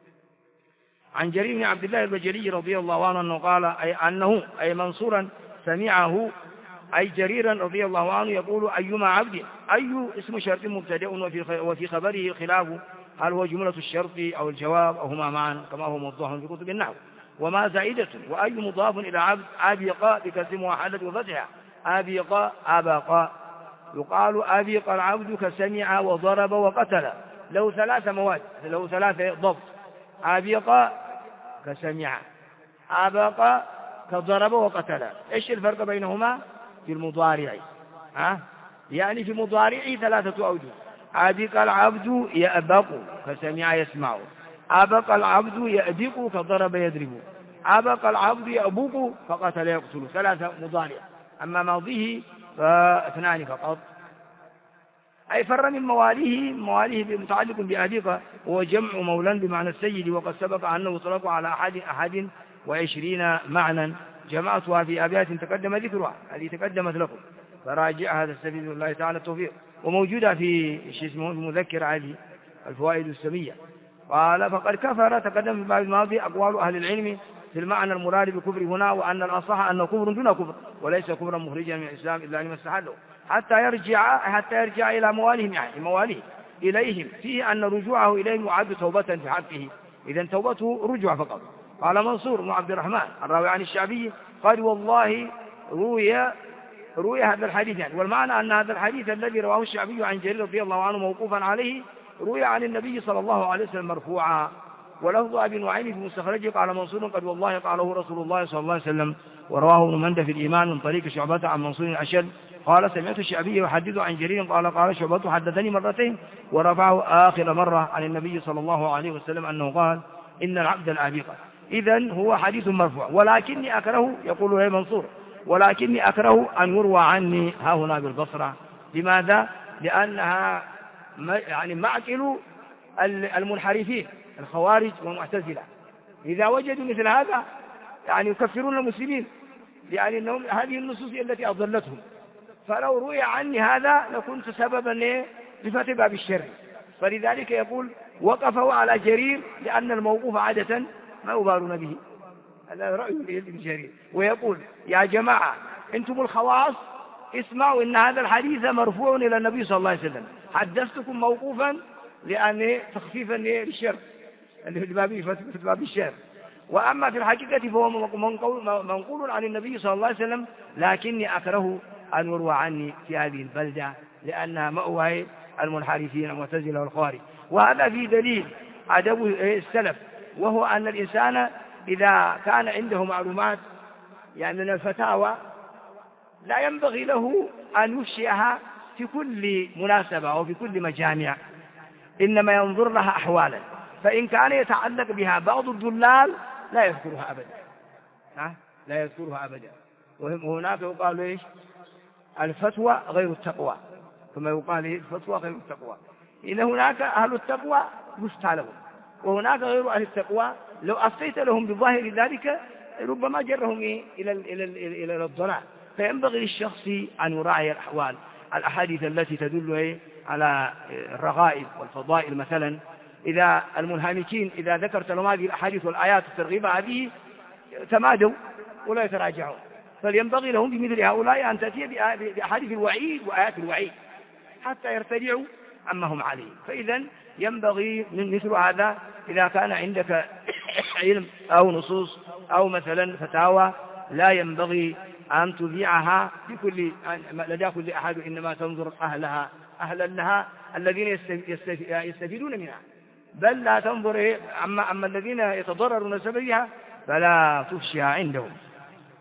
عن جرير بن عبد الله البجلي رضي الله عنه أنه قال أي منصورا سمعه، أي جريرا رضي الله عنه يقول أيما عبد، أي اسم شرط مبتدأ وفي خبره خلاف، هل هو جملة الشرط أو الجواب أو هما معا كما هو موضوح في كتب النحو، وما زائدة، وأي مضاف إلى عبد أبيق بكسر واحدة وفتحة، أبيق أبق، يقال أبيق العبد كسمع وضرب وقتل، له ثلاث مواد، له ثلاثة ضبط، أبيق كسمع، أبق كضرب وقتل. إيش الفرق بينهما؟ في المضارع، يعني في مضارعه ثلاثة أوجه، أبق العبد يأبق كسمع يسمع، أبق العبد يأبق كضرب يضرب، أبق العبد يأبق فقتل يقتل، ثلاثة مضارع. أما ماضيه فاثنان فقط، أي فر من مواليه متعلق بأبيق، هو جمع مولى بمعنى السيد، وقد سبق أنه يطلق على أحد 21 معنى جمعتها في أبيات تقدم ذكرها، هذه تقدمت لكم، فراجع هذا السبيل الله تعالى التوفيق، وموجودة في مذكر هذه الفوائد السمية. قال فقد كفر، تقدم في الباب الماضي أقوال أهل العلم في المعنى المراد بالكفر هنا، وأن الأصح أنه كفر دون كفر، وليس كفرا مخرجا من الإسلام إلا لما استحله، حتى يرجع إلى موالهم، يعني مواليه إليهم، فيه أن رجوعه إليهم يعد توبة في حقه، إذن توبته رجوع فقط. قال منصور بن عبد الرحمن الراوي عن الشعبي قال والله روي هذا الحديث، يعني والمعنى أن هذا الحديث الذي رواه الشعبي عن جرير رضي الله عنه موقوفا عليه روي عن النبي صلى الله عليه وسلم مرفوعا. ولفظ أبي نعيم في مستخرجه قال منصور قد والله قاله رسول الله صلى الله عليه وسلم، ورواه ابن مندة في الإيمان من طريق شعبة عن منصور الأشد قال سمعت الشعبي يحدث عن جرير قال شعبة حدثني مرتين، ورفعه آخر مرة عن النبي صلى الله عليه وسلم أنه قال إن العبد العبيق. إذن هو حديث مرفوع، ولكني أكره، يقول له منصور ولكني أكره أن يروى عني ها هنا بالبصرة. لماذا؟ لأنها يعني معقل المنحرفين الخوارج والمعتزلة، إذا وجدوا مثل هذا يعني يكفرون المسلمين، يعني أنهم هذه النصوص التي أضلتهم، فلو روي عني هذا لكنت سببا لفتح باب الشر. فلذلك يقول وقفوا على جرير لأن الموقوف عادة ما يبارون به، هذا رأي ابن جرير، ويقول يا جماعة أنتم الخواص اسمعوا إن هذا الحديث مرفوع إلى النبي صلى الله عليه وسلم، حدثتكم موقوفا لأن تخفيفا للشر في باب الشر، وأما في الحقيقة فهو منقول عن النبي صلى الله عليه وسلم، لكني أكره أن يروى عني في هذه البلدة لأنها مأوى المنحرفين المعتزلة والخوارج. وهذا في دليل أدب السلف، وهو أن الإنسان إذا كان عنده معلومات يعني من الفتاوى لا ينبغي له أن يفشيها في كل مناسبة أو في كل مجامع، إنما ينظر لها أحوالا، فإن كان يتعلق بها بعض الضلال لا يذكرها أبدا، لا يذكرها أبدا. وهناك يقال إيش؟ الفتوى غير التقوى، ثم يقال الفتوى غير التقوى، إن هناك أهل التقوى يفتى لهم، وهناك غير أهل التقوى لو أفتيت لهم بظاهر ذلك ربما جرهم إلى الضلال. فينبغي للشخص أن يراعي الأحوال، الأحاديث التي تدل على الرغائب والفضائل مثلا، إذا المنهمكين إذا ذكرت لهم هذه الأحاديث والآيات الترغيبة هذه تمادوا ولا يتراجعون، فلينبغي لهم بمثل هؤلاء أن تأتي بأحاديث الوعيد وآيات الوعيد حتى يرتدعوا عما هم عليه. فإذا ينبغي من مثل هذا إذا كان عندك علم أو نصوص أو مثلا فتاوى لا ينبغي أن تذيعها لدى كل أحد، إنما تنظر أهلا لها الذين يستفيدون منها، بل لا تنظر أما الذين يتضررون سببها فلا تفشها عندهم.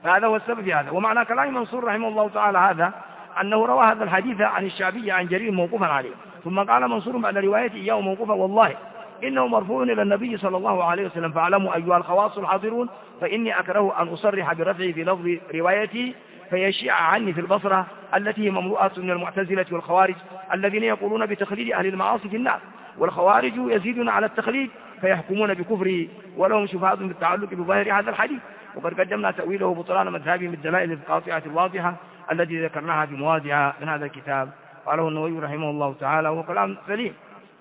فهذا هو السبب في هذا. ومعنى كلام منصور رحمه الله تعالى هذا أنه روى هذا الحديث عن الشعبي عن جرير موقوفا عليه، ثم قال منصور بعد روايته إياه موقوفا والله إنه مرفوع إلى النبي صلى الله عليه وسلم، فاعلموا أيها الخواص الحاضرون فإني أكره أن أصرح برفعه في لفظ روايتي فيشيع عني في البصرة التي هي مملوءة من المعتزلة والخوارج الذين يقولون بتخليد أهل المعاصي في النار، والخوارج يزيدون على التخليد فيحكمون بكفره ولهم شبهات بالتعلق بظاهر هذا الحديث، وقد قدمنا تأويله بطلان مذهبهم بالدلائل القاطعة الواضحة التي ذكرناها في مواضع من هذا الكتاب. قاله النووي رحمه الله تعالى وهو كلام سليم.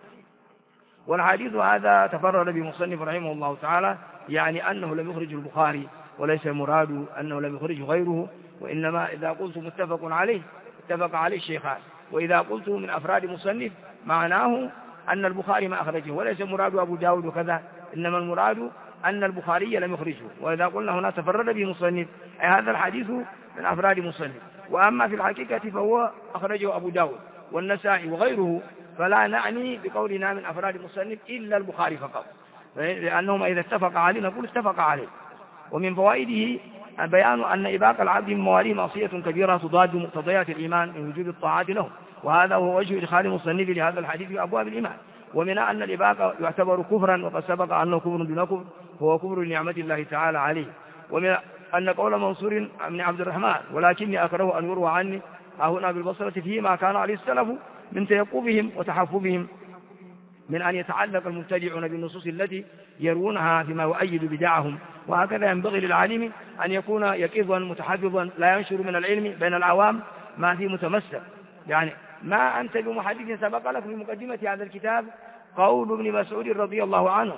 والحديث هذا تفرد بمصنف رحمه الله تعالى، يعني أنه لم يخرج البخاري، وليس المراد أنه لم يخرج غيره، وإنما إذا قلت متفق عليه اتفق عليه الشيخان، وإذا قلت من أفراد مصنف معناه أن البخاري ما أخرجه، وليس مراد أبو داود وكذا، إنما المراد أن البخاري لم يخرجه. وإذا قلنا هنا تفرد به مصنف أي هذا الحديث من أفراد مصنف، وأما في الحقيقة فهو أخرجه أبو داود والنسائي وغيره، فلا نعني بقولنا من أفراد مصنف إلا البخاري فقط، لأنهم إذا اتفق عليه نقول اتفق عليه. ومن فوائده بيان أن إباق العبد من مواليه معصية كبيرة تضاد مقتضيات الإيمان من وجوب الطاعات له، وهذا هو وجه إدخال المصنف لهذا الحديث في أبواب الإيمان. ومن أن الإباق يعتبر كفرا، وقد سبق أنه كفر دون كفر، هو كفر لنعمة الله تعالى عليه. ومن أن قول منصور بن عبد الرحمن ولكني أكره أن يروى عني هنا بالبصرة فيه ما كان عليه السلف من تيقظهم وتحفظهم من أن يتعلق المبتدعون بالنصوص التي يروونها فيما يؤيد بدعهم. وهكذا ينبغي للعالم أن يكون يقظا متحفظا لا ينشر من العلم بين العوام ما فيه متمسك. يعني ما أنت بمحدث، سبق لك في مقدمة هذا الكتاب قول ابن مسعود رضي الله عنه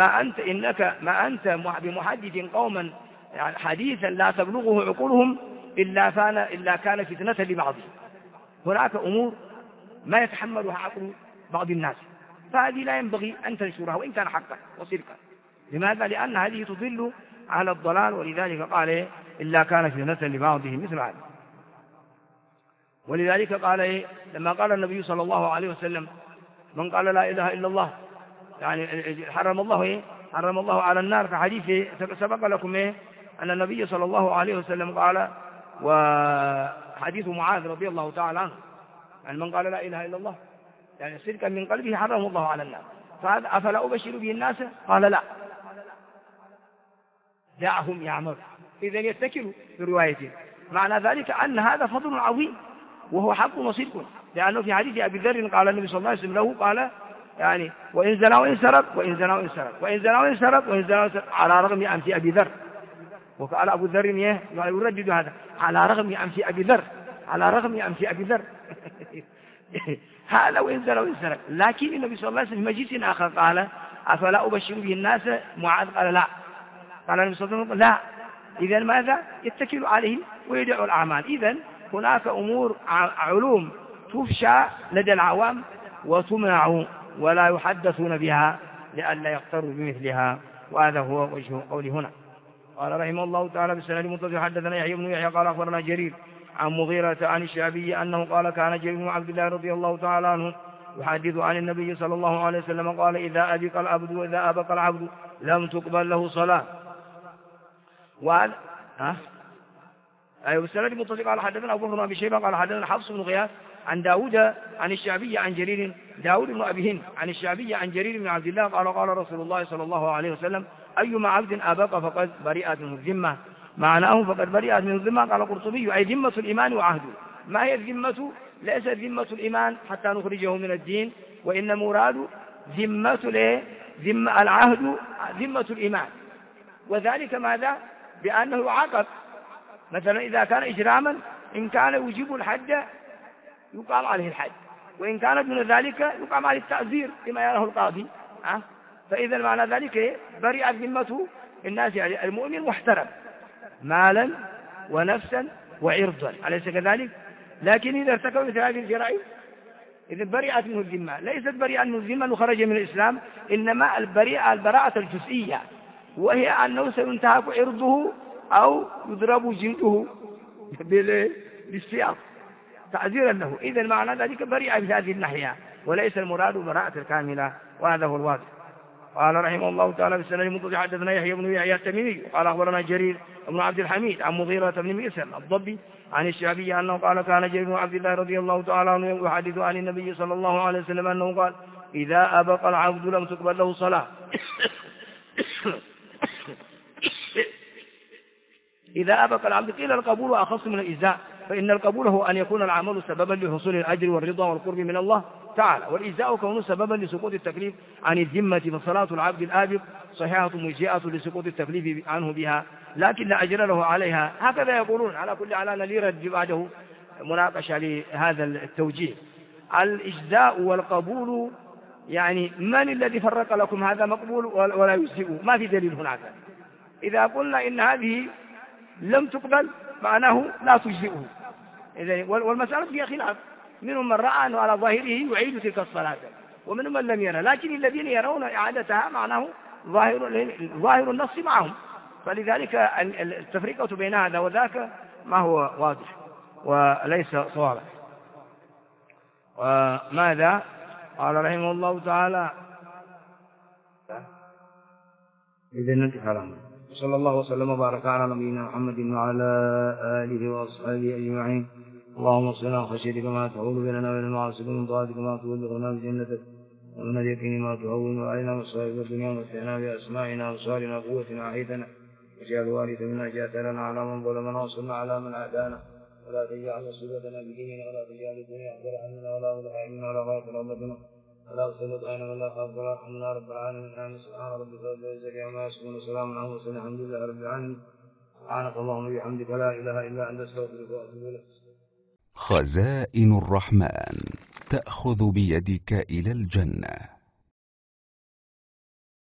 ما أنت بمحدث قوما يعني حديثا لا تبلغه عقولهم إلا كان فتنة لبعضهم. هناك أمور ما يتحملها عقل بعض الناس، فهذه لا ينبغي أن تنشرها وإن كان حقا وصدقا. لماذا؟ لأن هذه تضل على الضلال، ولذلك قال إلا كان فتنة لبعضهم مثل هذا. ولذلك قال لما قال النبي صلى الله عليه وسلم من قال لا إله إلا الله يعني حرم الله على النار، في حديث سبق لكم أن النبي صلى الله عليه وسلم قال، وحديث معاذ رضي الله تعالى عنه يعني من قال لا إله إلا الله يعني صدقا من قلبه حرم الله على النار، فهذا أفلا أبشر به الناس؟ قال لا، دعهم يعمل. إذن يتكلوا في روايته، معنى ذلك أن هذا فضل عظيم وهو حق وصدق، لأنه في حديث أبي ذر قال النبي صلى الله عليه وسلم له قال يعني وإن زنا وإن سرق وإن زنا وإن سرق وإن زنا وإن سرق وإن زنا وإن سرق على رغم أنف أبي ذر. وقال أبو ذر يردد هذا على رغم أنف أبي ذر، على رغم أنف أبي ذر هذا وإن زنا وإن سرق. لكن النبي صلى الله عليه وسلم في مجلس آخر قال أفلا أبشر به الناس؟ معاذ قال لا، قال النبي صلى الله عليه وسلم لا. إذن ماذا؟ يتكل عليه ويدعو الأعمال. إذن هناك أمور علوم تفشى لدى العوام وتمنع ولا يحدثون بها لئلا يقتروا بمثلها، وهذا هو وجه قولي هنا. قال رحمه الله تعالى بالسند المتصل حدثنا يحيى بن يحيى قال أخبرنا جرير عن مغيرة عن الشعبي أنه قال كان جرير بن عبد الله رضي الله تعالى عنه يحدث عن النبي صلى الله عليه وسلم قال إذا أبق العبد وإذا أبق العبد لم تقبل له صلاة. وهذا أيوة السند المتصل قال حدثنا أبو بكر بن شيبة قال حدثنا حفص بن غياث عن داود عن الشعبي عن جرير، داود بن أبي هند عن الشعبي عن جرير بن عبد الله قال قال رسول الله صلى الله عليه وسلم أيما عبد أبق فقد برئت منه الذمة. معناه فقد برئت منه الذمة. قال القرطبي أي ذمة الإيمان وعهده. ما هي الذمة؟ ليست ذمة الإيمان حتى نخرجه من الدين، وإن مراد ذمة العهد ذمة الإيمان، وذلك ماذا؟ بأنه يعاقب. مثلا إذا كان إجراما إن كان يجيب الحد يقام عليه الحد، وإن كان دون ذلك يقام عليه التعزير بما يراه القاضي. فإذا معنى ذلك برئت ذمة الناس، يعني المؤمن محترم مالا ونفسا وعرضا، أليس كذلك؟ لكن إذا ارتكب مثل هذه الجرائم إذا برئت منه الذمة. ليست برئت منه الذمة أنه خرج من الإسلام، إنما البراءة الجزئية، وهي أنه سينتهك عرضه أو يضرب جلده بالسياط تعزيرا له. إذا معنى ذلك برئ في هذه الناحية، وليس المراد براءة الكاملة، وهذا هو الواضح. قال رحمه الله تعالى في السنة المنتظر حدثنا يحيى بن يحيى التميمي قال أخبرنا جرير بن عبد الحميد عن مغيرة بن ميسر الضبي عن الشعبي أنه قال كان جرير بن عبد الله رضي الله تعالى عنه يحدث عن النبي صلى الله عليه وسلم أنه قال إذا أبق العبد لم تقبل له صلاة إذا أبق العبد قيل القبول أخص من الإجزاء، فإن القبول هو أن يكون العمل سببا لحصول الأجر والرضا والقرب من الله تعالى، والإجزاء كونه سببا لسقوط التكليف عن الذمة، فصلاة العبد الآبق صحيحة مجزئة لسقوط التكليف عنه بها لكن لا أجر له عليها. هكذا يقولون. على كل حال أنا لي رد بعده مناقشة لهذا التوجيه. الإجزاء والقبول يعني من الذي فرق لكم هذا مقبول ولا يجزئ؟ ما في دليل هناك. إذا قلنا إن هذه لم تقبل معناه لا تجزئه. والمسألة فيها خلاف، منهم من رأى أنه على ظاهره يعيد تلك الصلاة ومنهم من لم يرى، لكن الذين يرون إعادتها معناه ظاهر النص معهم، فلذلك التفرقة بين هذا وذاك ما هو واضح وليس صوابا. وماذا قال رحمه الله تعالى؟ إذن انتهى. صلى الله وسلم وبارك على نبينا محمد وعلى آله وأصحابه أجمعين. اللهم صل على خشيتك ما تحول بيننا وبين المعاصي، ومن طاعتك ما تبلغنا بجنتك، ومن اليقين ما تهون علينا مصائب الدنيا، ومتعنا بأسماعنا وأبصارنا وقوتنا وحيدنا، واجعل الوارث منا جاءتنا على من ظلمنا وانصرنا على من عادانا، ولا تجعل مصيبتنا بديننا، ولا تجعل الدنيا أكبر همنا ولا مبلغ علمنا ولا غاية رغبتنا، ولا تسلط علينا ولا خافك ولا ارحمنا رب العالمين. آمين. سبحان ربك رب العزة عما يصفون وسلام على المرسلين الحمد لله رب العالمين. سبحانك اللهم وبحمدك لا إله إلا أنت أستغفرك وأتوب إليك. خزائن الرحمن تأخذ بيدك إلى الجنة.